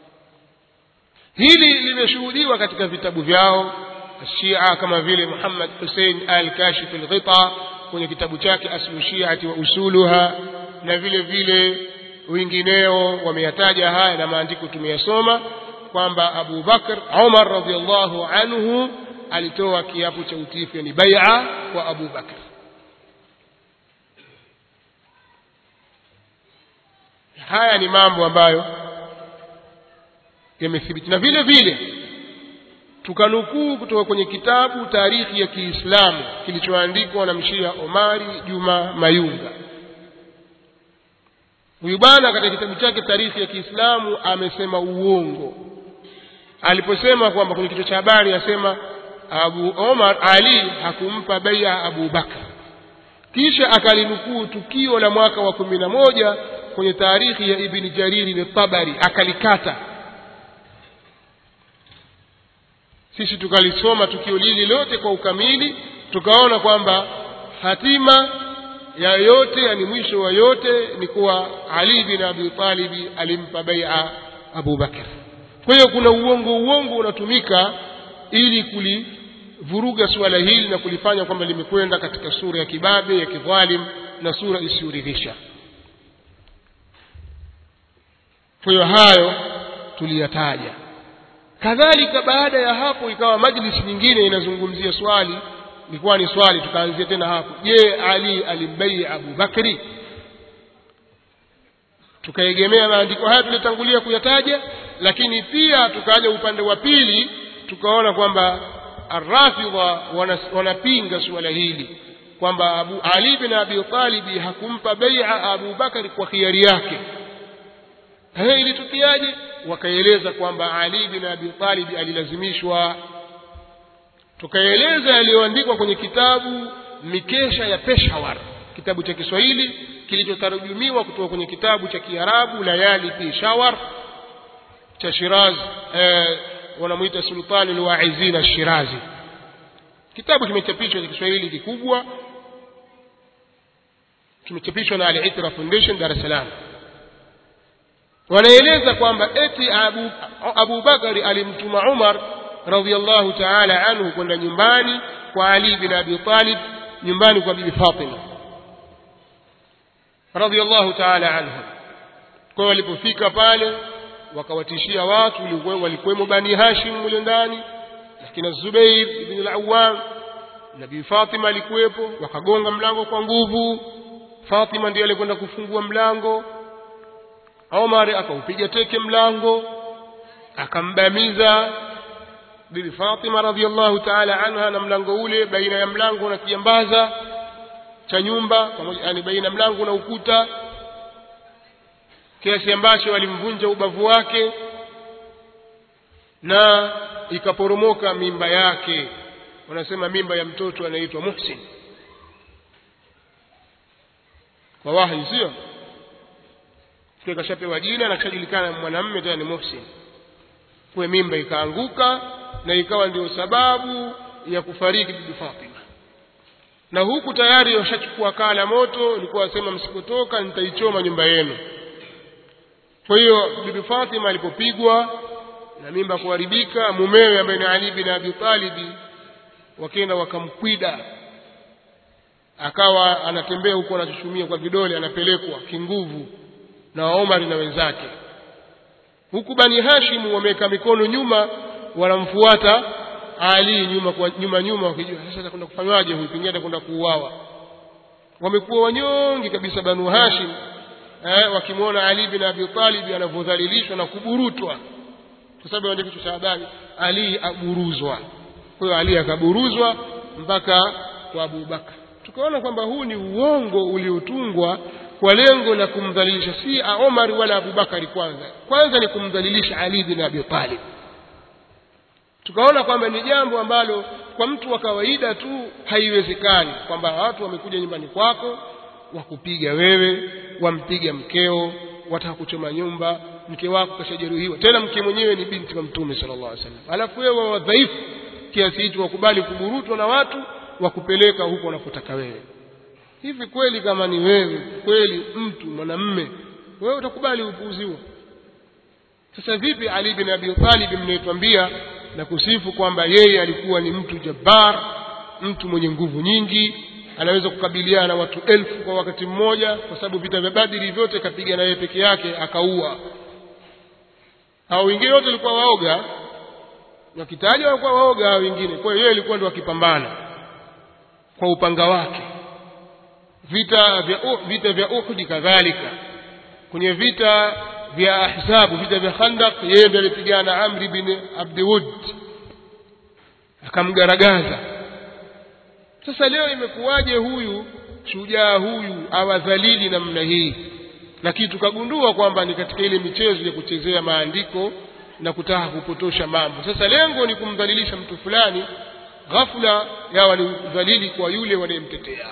Hili limeshuhudiwa katika vitabu vyao Shia, kama vile Muhammad Hussein al-Kashif al-Ghita kwenye kitabu chake Aslu Shi'ati wa Usuluha, na vile vile wengineo wameyataja haya na maandiko tumeyasoma kwamba Abu Bakr Umar radhiyallahu anhu alitoa kiapo cha utiifu, yani bai'a kwa Abu Bakr. Haya ni mambo ambayo yamethibiti, na vile vile tukanukuu kutoka kwenye kitabu Tarikhi ya Kiislamu kilichoandikwa na Mshia Omari Juma Mayunga. Huyu bwana katika kitabu chake Tarikhi ya Kiislamu amesema uongo aliposema kwamba kwenye kichwa cha habari asema Abu Omar Ali hakumpa bai'a Abu Bakr, kisha akalinukuu tukio la mwaka wa 11 kwenye Tarikhi ya Ibn Jarir al-Tabari akalikata. Sisi tukalisoma tukio lile lote kwa ukamili, tukaona kwamba hatima ya yote, yani mwisho wa yote, ni kuwa Ali bin Abi Talib alimpa bai'a Abu Bakr. Kwa hiyo kuna uongo unatumika ili kulivuruga suala hili na kulifanya kwamba limekwenda katika sura ya kibabe, ya kidhalim, na sura isiyoridhisha. Kwa hiyo hayo tuliyataja. Kadhalika baada ya hapo ikawa majlisi nyingine inazungumzia swali, ilikuwa ni swali, tukaanzia tena hapo, je, Ali alimbai'a Abu Bakri? Tukaegemea maandiko haya tulitangulia kuyataja, lakini pia tukaja upande wa pili tukaona kwamba Ar-Rafidha wanapinga swala hili kwamba Ali bin Abi Talib hakumpa bai'a Abu Bakari kwa khiari yake. Ili tukiaje? Wakaeleza kwamba Ali bin Abi Talib alilazimishwa. Tukaeleza yaliyoandikwa kwenye kitabu Mikesha ya Peshawar, kitabu cha Kiswahili kilichotarujumiwa kutoka kwenye kitabu cha Kiarabu Layali Peshawar cha Shiraz, wanamuita Sultani al-Wa'izin al-Shirazi. Kitabu kimechapishwa kwa Kiswahili kikubwa, kimechapishwa na Al-Itra Foundation Dar es Salaam. Wanaeleza kwamba eti Abu Bakari alimtuma Umar radhiyallahu ta'ala anhu kwenda nyumbani kwa Ali bin Abi Talib, nyumbani kwa bibi Fatima radhiyallahu ta'ala anhu. Kwa walipofika pale wakawatishia watu walikuwemo Bani Hashim mule ndani, lakini Zubair ibn al-Awwam na bibi Fatima alikuwepo. Wakagonga mlango kwa nguvu, Fatima ndiye alikwenda kufungua mlango. Umar akaupiga teke mlango, akambamiza bibi Fatima radhiyallahu ta'ala anha na mlango ule, baina ya mlango na kiambaza cha nyumba pamoja, yani baina mlango na ukuta, kiasi ambacho walimvunja ubavu wake na ikaporomoka mimba yake. Wanasema mimba ya mtoto anaitwa Muhsin kwa wahi, sio kwa kashapewa jina na kashajulikana mwanamume tena ni Muhsin. Kwa mimba ikaanguka na ikawa ndio sababu ya kufariki bibi Fatima. Na huku tayari washachukua kala moto, ilikuwa wasema msikotoka nitaichoma nyumba yenu. Kwa hiyo bibi Fatima alipopigwa na mimba kuharibika, mumewe ambaye ni Ali bin Abi Talib wakaenda wakamkwida, akawa anatembea huko anachuchumia kwa vidole, anapelekwa kinguvu na Omar na wenzake. Huku Bani Hashim wameweka mikono nyuma, wanamfuata Ali nyuma wakijua sasa atakwenda kufanywaje huyu, pengine atakwenda kuuawa. Wamekuwa wanyonge kabisa Banu Hashim, wakimwona Ali bin Abi Talib anavyodhalilishwa na kuburutwa, kwa sababu ndio kitu cha habari Ali aburuzwa. Kwa hiyo Ali akaburuzwa mpaka kwa Abu Bakar. tukaona kwamba huu ni uongo uliotungwa kwa lengo la kumdhalilisha si Umar wala Abu Bakari. Kwanza ni kumdhalilisha Ali bin Abi Talib. Tukaona kwamba ni jambo ambalo kwa mtu wa kawaida tu haiwezekani, kwamba watu wamekuja nyumbani kwako wakupiga wewe, wampiga mkeo, wataka kuchoma nyumba, mke wako kashajeruhiwa, tena mke mwenyewe ni binti wa Mtume sallallahu alaihi wasallam, alafu wewe wa dhaifu kiasi hicho wakubali kuburutwa na watu wakupeleka huko wanapotaka wewe. Hivi kweli kama ni wewe kweli mtu mwanamume, wewe utakubali upuuzi huo? Sasa vipi Ali bin Abi Talib mnayetuambia na kusifu kwamba yeye alikuwa ni mtu jabbar, mtu mwenye nguvu nyingi, anaweza kukabiliana na watu 1000 kwa wakati mmoja, kwa sababu vita vya Badri vyote kapigana yeye peke yake akaua. Hao wengine wote walikuwa waoga, na kitaja walikuwa waoga hao wengine, kwa hiyo yeye alikuwa ndo akipambana kwa upanga wake. Vita vya Uhud kadhalika, kwenye vita vya Ahzab, vita vya Khandaq, yeye ndiye alipigana Amr bin Abd Wud akamgaragaza. Sasa leo imekuwaje huyu shujaa huyu awadhalili namna hii? Lakini tukagundua kwamba ni katika ile michezo ya kuchezea maandiko na kutaka kupotosha mambo. Sasa lengo ni kumdhalilisha mtu fulani, ghafla yawa ni udhalili kwa yule wanayemtetea.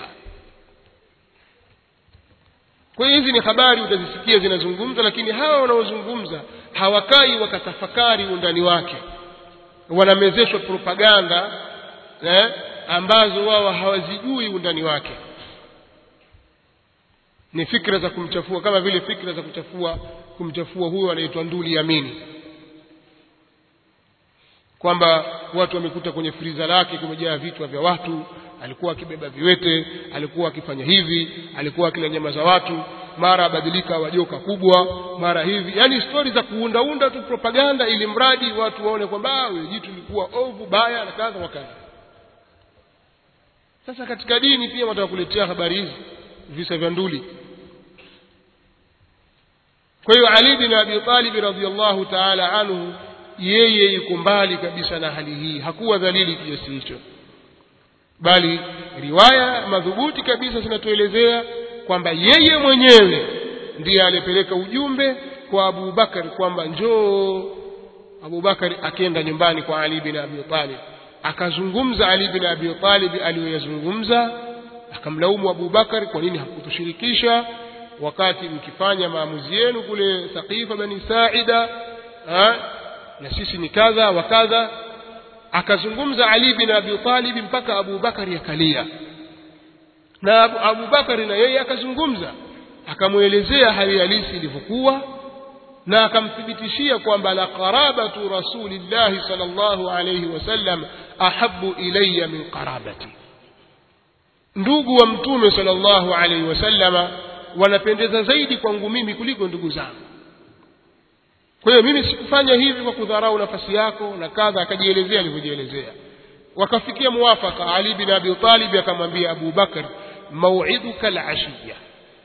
Kwa hiyo hizi ni habari utazisikia zinazungumza, lakini hawa wanaozungumza hawakai wakatafakari undani wake. Wanamezeshwa propaganda ambazo wao hawazijui undani wake. Ni fikra za kumchafua, kama vile fikra za kumchafua huyo anaitwa Nduli Amini, kwamba watu wamekuta kwenye friza lake kumejaa vitu vya watu, alikuwa akibeba viwete, alikuwa akifanya hivi, alikuwa akila nyama za watu, mara abadilika wajoka kubwa, mara hivi. Yani stori za kuunda tu propaganda ili mradi watu waone kwamba wewe jitu lilikuwa ovu baya na kadha wa kadha. Sasa katika dini pia watakuletea habari hizi, visa vya nduli. Kwa hiyo Ali bin Abi Talib radhiyallahu ta'ala anhu yeye yuko mbali kabisa na hali hii, hakuwa dhalili kiasi hicho, bali riwaya madhubuti kabisa zinatuelezea kwamba yeye mwenyewe ndiye alipeleka ujumbe kwa Abu Bakar kwamba njoo. Abu Bakar akaenda nyumbani kwa Ali bin Abi Talib, akazungumza Ali bin Abi Talib aliyozungumza, akamlaumu Abu Bakar, kwa nini hakutushirikisha wakati mkifanya maamuzi yenu kule Thaqifa Bani Sa'ida, na sisi ni kadha wa kadha. Akazungumza Ali bin Abi Talib mpaka Abu Bakar yakalia, na Abu Bakar na yeye akazungumza, akamuelezea hali halisi ilivyokuwa, na akamthibitishia kwamba la qarabatu Rasulillah sallallahu alayhi wasallam ahabbu ilayya min qarabati, ndugu wa Mtume sallallahu alayhi wasallama wanapendeza zaidi kwangu mimi kuliko ndugu zangu. Kwa hiyo mimi sikufanya hivi kwa kudharau nafasi yako na kadha. Akajielezea alivyojielezea, wakafikia muafaka. Ali bin Abi Talib akamwambia Abu Bakar, mau'iduka al-ashiyya,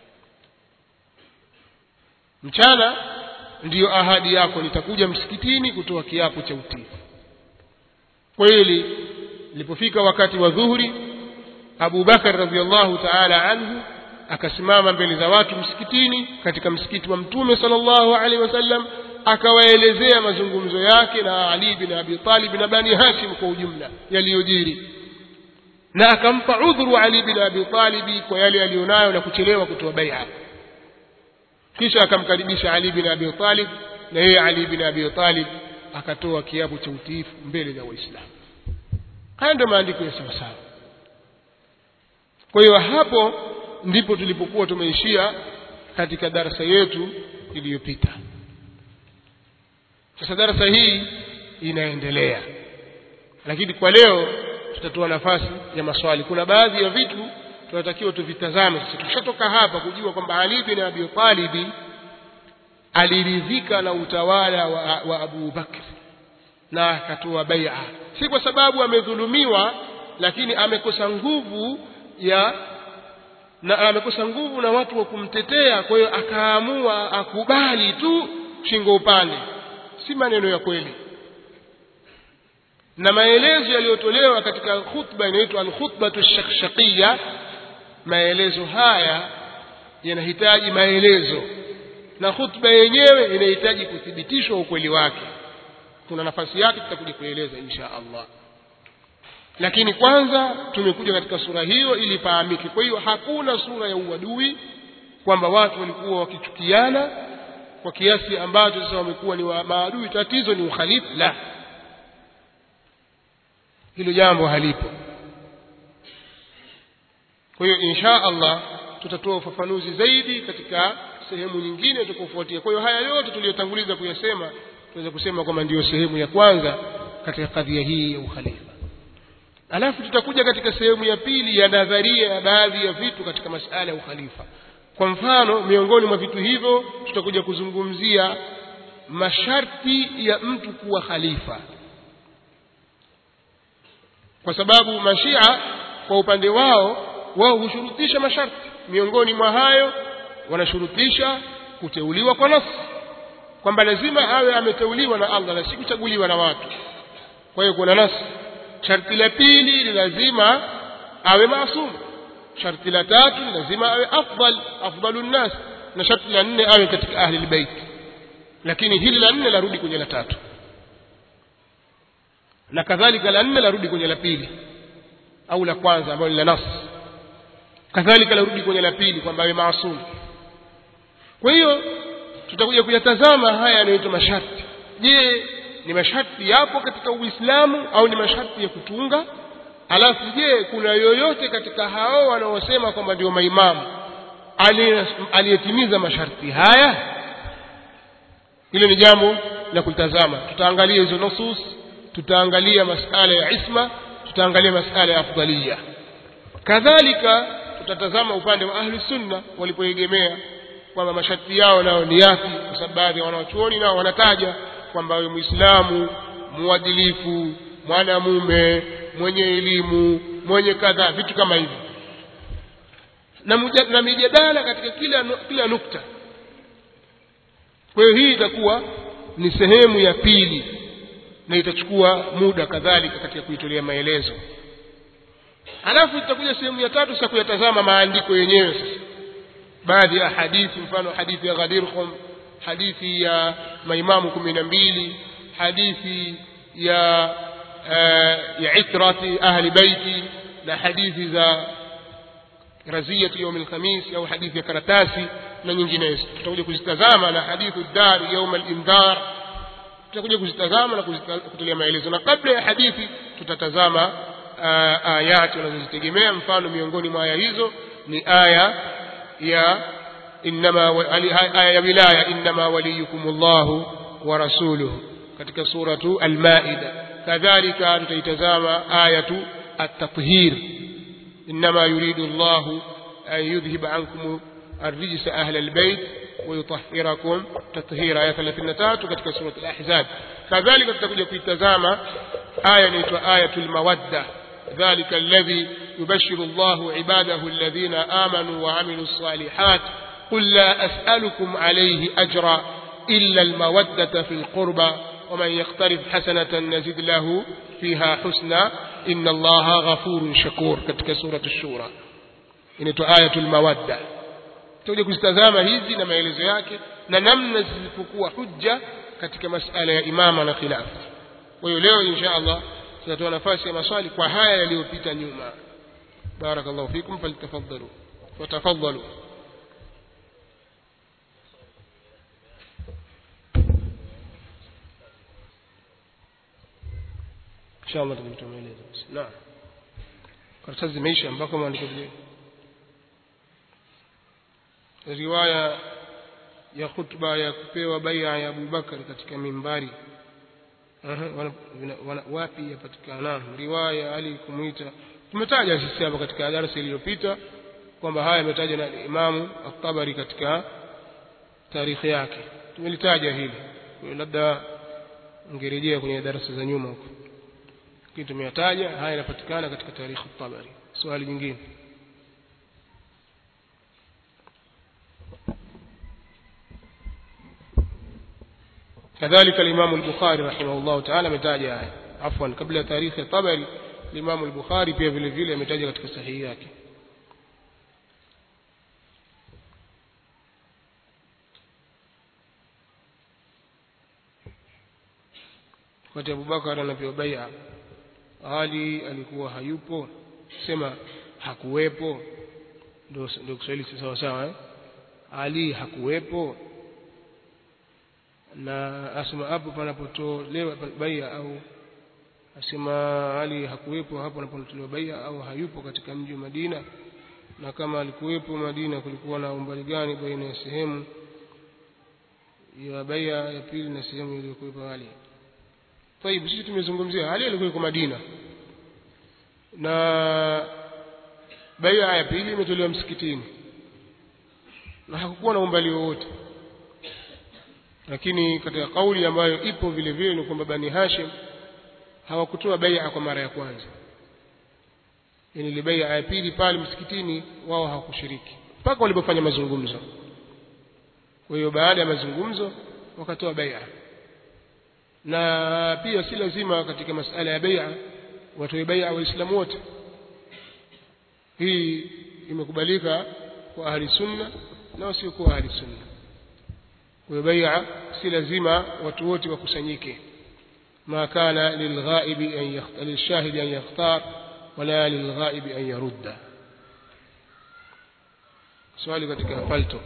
mchana ndiyo ahadi yako, nitakuja msikitini kutoa kiapo cha utii. Kweli ilipofika wakati wa dhuhuri, Abu Bakar radhiyallahu ta'ala anhu akasimama mbele za watu msikitini, katika msikiti wa Mtume sallallahu alaihi wasallam, akawaelezea mazungumzo yake na Ali bin Abi Talib na Bani Hashim kwa ujumla yaliyojiri, na akampa udhuru Ali bin Abi Talib kwa yale alionayo na kuchelewa kutoa bai'a. Kisha akamkaribisha Ali bin Abi Talib, na yeye Ali bin Abi Talib akatoa kiapo cha utiifu mbele za Waislamu. Haya ndio maandiko ya sawa sawa. Kwa hiyo hapo ndipo tulipokuwa tumeishia katika darasa yetu iliyopita. Sasa darasa hii inaendelea, lakini kwa leo tutatoa nafasi ya maswali. Kuna baadhi ya vitu tunatakiwa tuvitazame. Sisi tushatoka hapa kujua kwamba Ali bin Abi Talib aliridhika na utawala wa Abu Bakr na akatoa bai'a, si kwa sababu amedhulumiwa, lakini amekosa nguvu na watu wa kumtetea. Kwa hiyo akaamua akubali tu shingo upande. Si maneno ya kweli, na maelezo yaliyotolewa katika khutba inaitwa al-khutbatu ash-shaqshaqiyya, maelezo haya yanahitaji maelezo, na khutba yenyewe inahitaji kuthibitishwa ukweli wake. Kuna nafasi yake tutakuja kueleza insha Allah, lakini kwanza tumekuja katika sura hiyo ili fahamike. Kwa hiyo hakuna sura ya uadui kwamba watu walikuwa wakichukiana kwa kiasi ambacho sasa wamekuwa ni maadui. Tatizo ni ukhalifa, la, hilo jambo halipo. Kwa hiyo insha Allah tutatoa ufafanuzi zaidi katika sehemu nyingine tutakayofuatia. Kwa hiyo haya yote tuliyotanguliza kuyasema tunaweza kusema kwamba ndiyo sehemu ya kwanza katika kadhia hii ya ukhalifa. Alafu tutakuja katika sehemu ya pili ya nadharia ya baadhi ya vitu katika masuala ya ukhalifa. Kwa mfano, miongoni mwa vitu hivyo tutakuja kuzungumzia masharti ya mtu kuwa khalifa, kwa sababu mashia kwa upande wao hushurutisha masharti. Miongoni mwa hayo wanashurutisha kuteuliwa kwa nafsi, kwamba lazima awe ameteuliwa na Allah na si kuchaguliwa na watu. Kwa hiyo kuna nafsi. Sharti la pili ni lazima awe maasum. Sharti la tatu ni lazima awe afdalun nas, na sharti la nne awe katika ahli albayt. Lakini hili la nne larudi kwenye la tatu, na kadhalika la nne larudi kwenye la pili au la kwanza ambalo ni la nafsi, kadhalika larudi kwenye la pili kwamba awe maasum. Kwa hiyo tutakuja kuyatazama haya yanayoitwa masharti. Je, ni masharti yapo katika Uislamu au ni masharti ya kutunga? Alafu je, kuna yoyote katika hao wanaosema kwamba ndio maimamu aliyetimiza masharti haya? Hilo ni jambo la kutazama. Tutaangalia hizo nusus, tutaangalia masala ya isma, tutaangalia masala ya afdalia. Kadhalika tutatazama upande wa ahli sunna walipoegemea kwamba masharti yao nao ni yapi, kwa sababu baadhi ya wanachuoni nao wanataja kwamba wewe Muislamu muadilifu, mwanamume, mwenye elimu, mwenye kadha, vitu kama hivi, na mijadala katika kila nukta. Kwa hiyo hii itakuwa ni sehemu ya pili na itachukua muda kadhalika katika kuitolea maelezo. Alafu tutakuja sehemu ya tatu sasa kuyatazama maandiko yenyewe sasa. Baadhi ya hadithi, mfano hadithi ya Ghadir Khum, hadithi ya maimamu 12, hadithi ya itrati ahli baiti, na hadithi za raziyatu yawm al-khamis au hadithi ya karatasi na nyinginezo. Tutakuja kuzitazama, na hadithu dar yawm al-indar tutakuja kuzitazama na kutolea maelezo. Na kabla ya hadithi tutatazama ayati wanazozitegemea. Mfano miongoni mwa aya hizo ni aya ya aya ya wilaya, innama waliyukumullahu wa rasuluhu, katika suratu al-Maida. Kadhalika tutaitazama ayatu at-tathhir, innama yuridu Allahu an yudhhiba ankum ar-rijsa ahla al-bayt wa yutahhirakum tathhira, aya 33 katika suratu al-Ahzab. Kadhalika tutakuja kuitazama aya inaitwa ayatul mawadda, dhalika alladhi yubashshiru Allahu ibadahu alladhina amanu wa amilus salihat qul la as'alukum alayhi ajra illa al-mawaddata fil qurba wa man yaqtarif hasanatan nazid lahu fiha husna inna Allaha ghafurun shakur, katika suratu ash-Shura. Inaitwa ayatul mawadda. Tutakuja kuzitazama hizi na maelezo yake na namna zilizokuwa hujja katika masala ya imama na khilafa. Kwa hiyo leo insha Allah tutatoa nafasi ya maswali kwa haya yaliyopita nyuma. Barakallahu fikum, faltafadhalu watafadhalu. insha Allah tutamaeleza. Naam, karatasi zimeisha mpaka maandiko vile. Riwaya ya khutba ya kupewa bai'a ya Abu Bakar katika mimbari, wapi yapatikana? Riwaya Ali kumuita, tumetaja sisi hapa katika darasa iliyopita kwamba haya yametajwa na Imam At-Tabari katika tarikhi yake, tumelitaja hili. Labda ungerejea kwenye darasa za nyuma huko, kitu tumeyataja haya yanapatikana katika tarikhi At-Tabari. Swali jingine? كذلك الإمام البخاري رحمه الله تعالى متاجه عفوا قبل تاريخ الطبري الإمام البخاري pia vile vile ametaja katika sahihi yake. wakati Abubakar anapewa bai'a, Ali alikuwa hayupo, sema hakuwepo, ndio Kiswahili sawa sawa. Ali hakuwepo, na asema hapo panapotolewa bai'a, au asema Ali hakuwepo hapo panapotolewa bai'a au hayupo katika mji wa Madina, na kama alikuwepo Madina kulikuwa na umbali gani baina ya sehemu ya bai'a ya pili na sehemu iliyokuwepo Ali. Tayeb, sisi tumezungumzia Ali alikuwa yuko Madina na bai'a ya pili imetolewa msikitini na hakukuwa na umbali wowote. Lakini katika kauli ambayo ipo vile vile ni kwamba Bani Hashim hawakutoa bai'a kwa mara ya kwanza, yani ile bai'a ya pili pale msikitini wao hawakushiriki mpaka walipofanya mazungumzo. Kwa hiyo baada ya mazungumzo wakatoa bai'a. Na pia si lazima katika masala ya bai'a watoe bai'a waislamu wote. Hii imekubalika kwa ahli sunna na wasio kwa ahli sunna. Kwa hiyo bai'a si lazima watu wote wakusanyike. ما كان للغائب للشاهد أن يختار ولا للغائب أن يرد. سؤالي katika falto.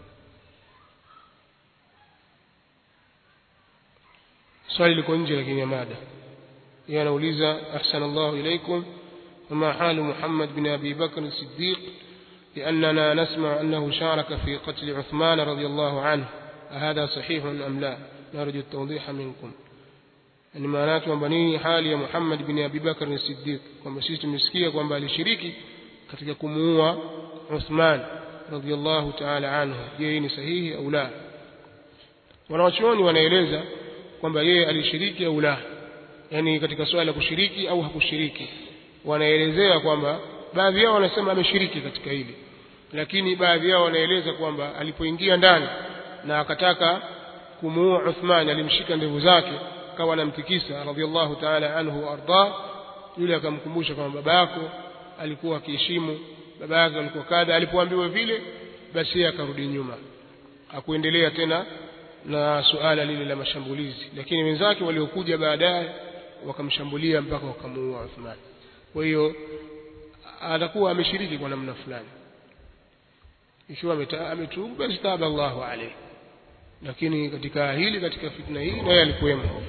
Swali liko nje lakini mada. Yeye anauliza ahsanallahu ilaykum, wama halu Muhammad bin Abi Bakr as-Siddiq لأننا نسمع أنه شارك في قتل عثمان رضي الله عنه، هذا صحيح أم لا؟ نرجو التوضيح منكم. Yani maana yake kwamba nini hali ya Muhammad bin Abi Bakr as-Siddiq, kwamba sisi tumesikia kwamba alishiriki katika kumuua Uthman radhiyallahu ta'ala anhu. Je, ni sahihi au la? Wanawachuoni wanaeleza kwamba yeye alishiriki au la, yani katika swala la kushiriki au hakushiriki. Wanaelezea kwamba baadhi yao wanasema ameshiriki katika hili, lakini baadhi yao wanaeleza kwamba alipoingia ndani na akataka kumuua Uthman alimshika ndevu zake akawa anamtikisa radhiallahu ta'ala anhu arda. Yule akamkumbusha kwamba baba yako alikuwa akiheshimu, baba yake alikuwa kadha. Alipoambiwa vile basi yeye akarudi nyuma, hakuendelea tena na suala lile la mashambulizi, lakini wenzake waliokuja baadaye wakamshambulia mpaka wakamuua Uthman. Kwa hiyo atakuwa ameshiriki kwa namna fulani. Ikiwa ametubu basi taba Allahu alayhi, lakini katika hili, katika fitna hii naye alikuwemo.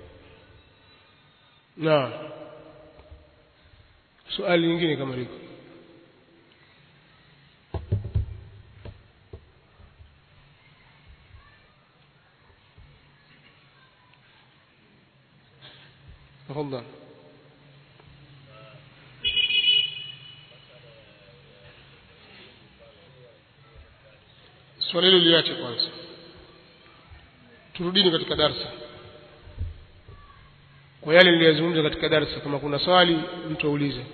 Na swali lingine kama liko. تفضل. Swali hilo liache kwanza, turudini katika darasa kwa yale niliyozungumza katika darasa. Kama kuna swali mtu aulize.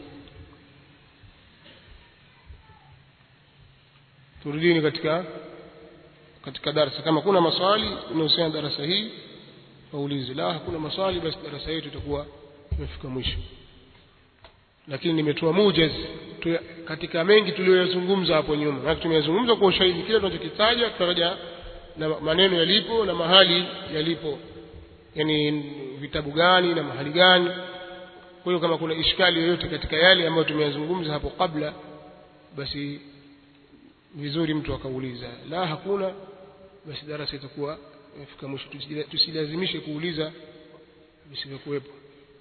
Turudini katika darasa. Kama kuna maswali unahusiana na darasa hii waulize. La, hakuna maswali basi darasa yetu itakuwa imefika mwisho. Lakini nimetoa mujaz katika mengi tuliyozungumza hapo nyuma. Na tumezungumza kwa ushahidi, kile tunachokitaja tutaraja na maneno yalipo na mahali yalipo, yani vitabu gani na mahali gani. Kwa hiyo kama kuna ishkali yoyote katika yale ambayo tumeyazungumza hapo kabla, basi vizuri mtu akauliza. La, hakuna, basi darasa itakuwa imefika mwisho. Tusilazimishe kuuliza visivyokuwepo.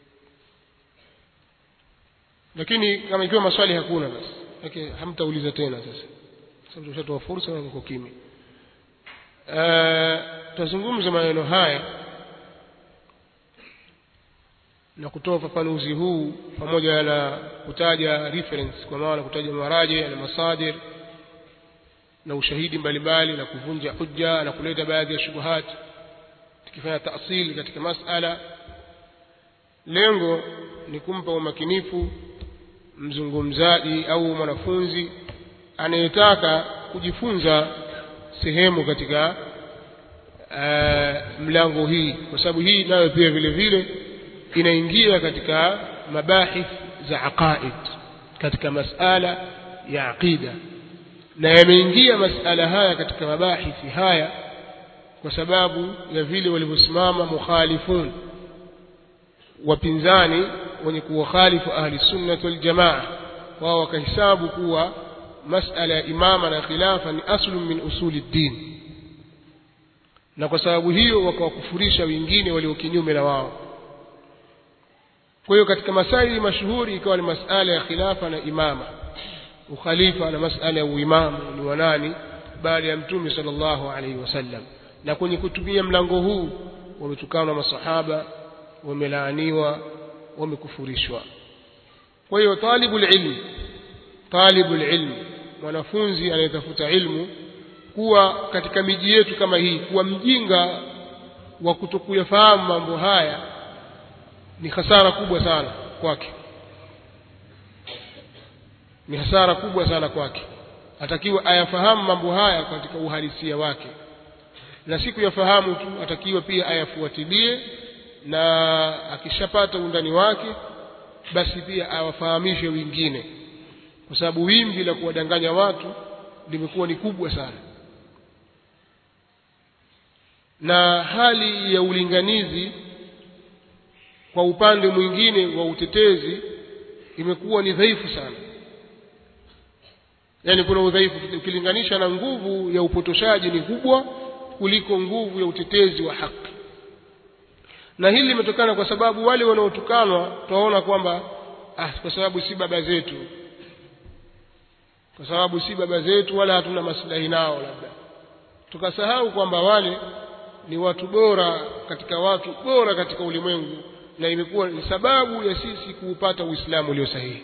Lakini kama ikiwa maswali hakuna, basi lakini hamtauliza tena sasa, sababu tushatoa fursa na kuko kimya. Tuzungumze maneno haya na kutoa ufafanuzi huu pamoja na kutaja reference, kwa maana kutaja maraji na masadir na ushahidi mbalimbali na kuvunja hujja na kuleta baadhi ya shubuhat, tukifanya taasili katika masala. Lengo ni kumpa umakinifu mzungumzaji au mwanafunzi anayetaka kujifunza sehemu katika mlango hii, kwa sababu hii nayo pia vile vile inaingia katika mabahith za aqaid, katika masala ya aqida. Na yameingia masala haya katika mabahithi haya kwa sababu ya vile walivyosimama mukhalifun wapinzani wenye kuwakhalifu ahli sunnah wal jamaa, wao wakahesabu kuwa masala ya imama na khilafa ni aslun min usuli din, na kwa sababu hiyo wakawakufurisha wengine walio kinyume na wao. Kwa hiyo katika masaili mashuhuri ikawa ni masala ya khilafa na imama, ukhalifa na masala ya uimamu ni wanani baada ya Mtume sallallahu alaihi wasallam. Na kwenye kutumia mlango huu wametukana masahaba, wamelaaniwa, wamekufurishwa. Kwa hiyo talibul ilm, mwanafunzi anayetafuta ilmu, kuwa katika miji yetu kama hii kuwa mjinga wa kutokuyafahamu mambo haya ni hasara kubwa sana kwake, ni hasara kubwa sana kwake. Atakiwa ayafahamu mambo haya katika uhalisia wake, na si kuyafahamu tu, atakiwa pia ayafuatilie, na akishapata undani wake basi pia awafahamishe wengine, kwa sababu wimbi la kuwadanganya watu limekuwa ni kubwa sana, na hali ya ulinganizi kwa upande mwingine wa utetezi imekuwa ni dhaifu sana. Yani kuna udhaifu ukilinganisha na nguvu ya upotoshaji ni kubwa kuliko nguvu ya utetezi wa haki. Na hili limetokana kwa sababu wale wanaotukanwa tunaona kwamba kwa sababu si baba zetu, kwa sababu si baba zetu wala hatuna maslahi nao, labda tukasahau kwamba wale ni watu bora katika watu bora katika ulimwengu, na imekuwa ni sababu ya sisi kuupata Uislamu ulio sahihi.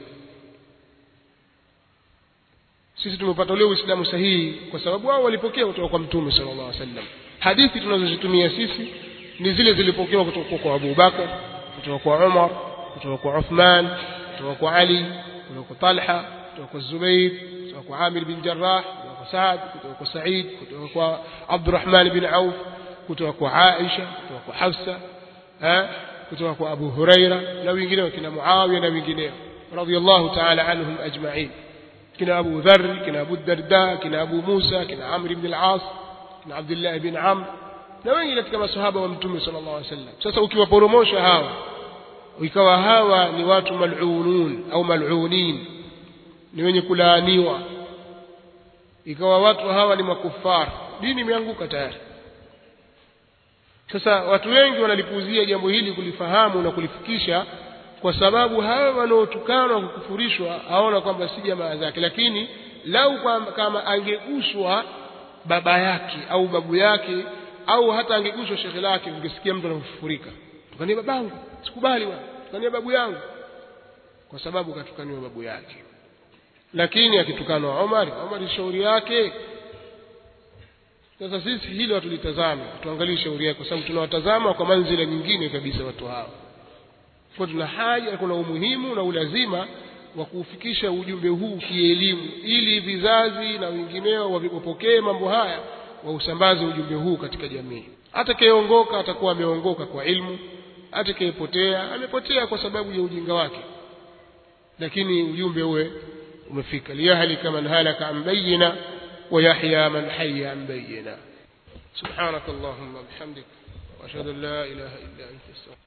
Sisi tumepata ule Uislamu sahihi kwa sababu wao walipokea kutoka kwa Mtume sallallahu alaihi wasallam. Hadithi tunazozitumia sisi ni zile zilipokewa kutoka kwa Abu Bakar, kutoka kwa Umar, kutoka kwa Uthman, kutoka kwa Ali, kutoka kwa Talha, kutoka kwa Zubair, kutoka kwa Amir bin Jarrah, kutoka kwa Saad, kutoka kwa Said, kutoka kwa Abdurrahman bin Auf, kutoka kwa Aisha, kutoka kwa Hafsa, kutoka kwa Abu Huraira na wengineo, kina Muawiya na wengineo radhiyallahu ta'ala anhum ajma'in, kina Abu Dharr, kina Abu Darda, kina Abu Musa, kina Amr ibn al-As, kina Abdullah ibn Amr na wengi katika masahaba wa Mtume sallallahu alaihi wasallam. Sasa ukiwaporomosha hawa ikawa hawa ni watu mal'unun au mal'unin, ni wenye kulaaniwa, ikawa watu hawa ni makufar, dini imeanguka tayari. Sasa watu wengi wanalipuuzia jambo hili kulifahamu na kulifikisha, kwa sababu hawa wanaotukanwa kukufurishwa aona kwamba si jamaa zake, lakini lau kama angeguswa baba yake au babu yake au hata angeguswa shekhi lake, ungesikia mtu anafurika, tukania babangu, sikubali bwana, tukania babu yangu, kwa sababu katukaniwa babu yake. Lakini akitukanwa Umar shauri yake. Sasa sisi hilo tulitazame, tuangalie shauri yake, kwa sababu tunawatazama kwa manzila nyingine kabisa watu hao. Kwa tuna haja, kuna umuhimu na ulazima wa kufikisha ujumbe huu kielimu, ili vizazi na wengineo wapokee mambo haya, wausambaze ujumbe huu katika jamii. Atakayeongoka atakuwa ameongoka kwa ilmu, atakayepotea amepotea kwa sababu ya ujinga wake, lakini ujumbe uwe umefika. Liyahlika man halaka an bayyina wa yahya man hayya an bayyina. Subhanakallahumma bihamdik wa ashhadu an la ilaha illa anta astaghfiruka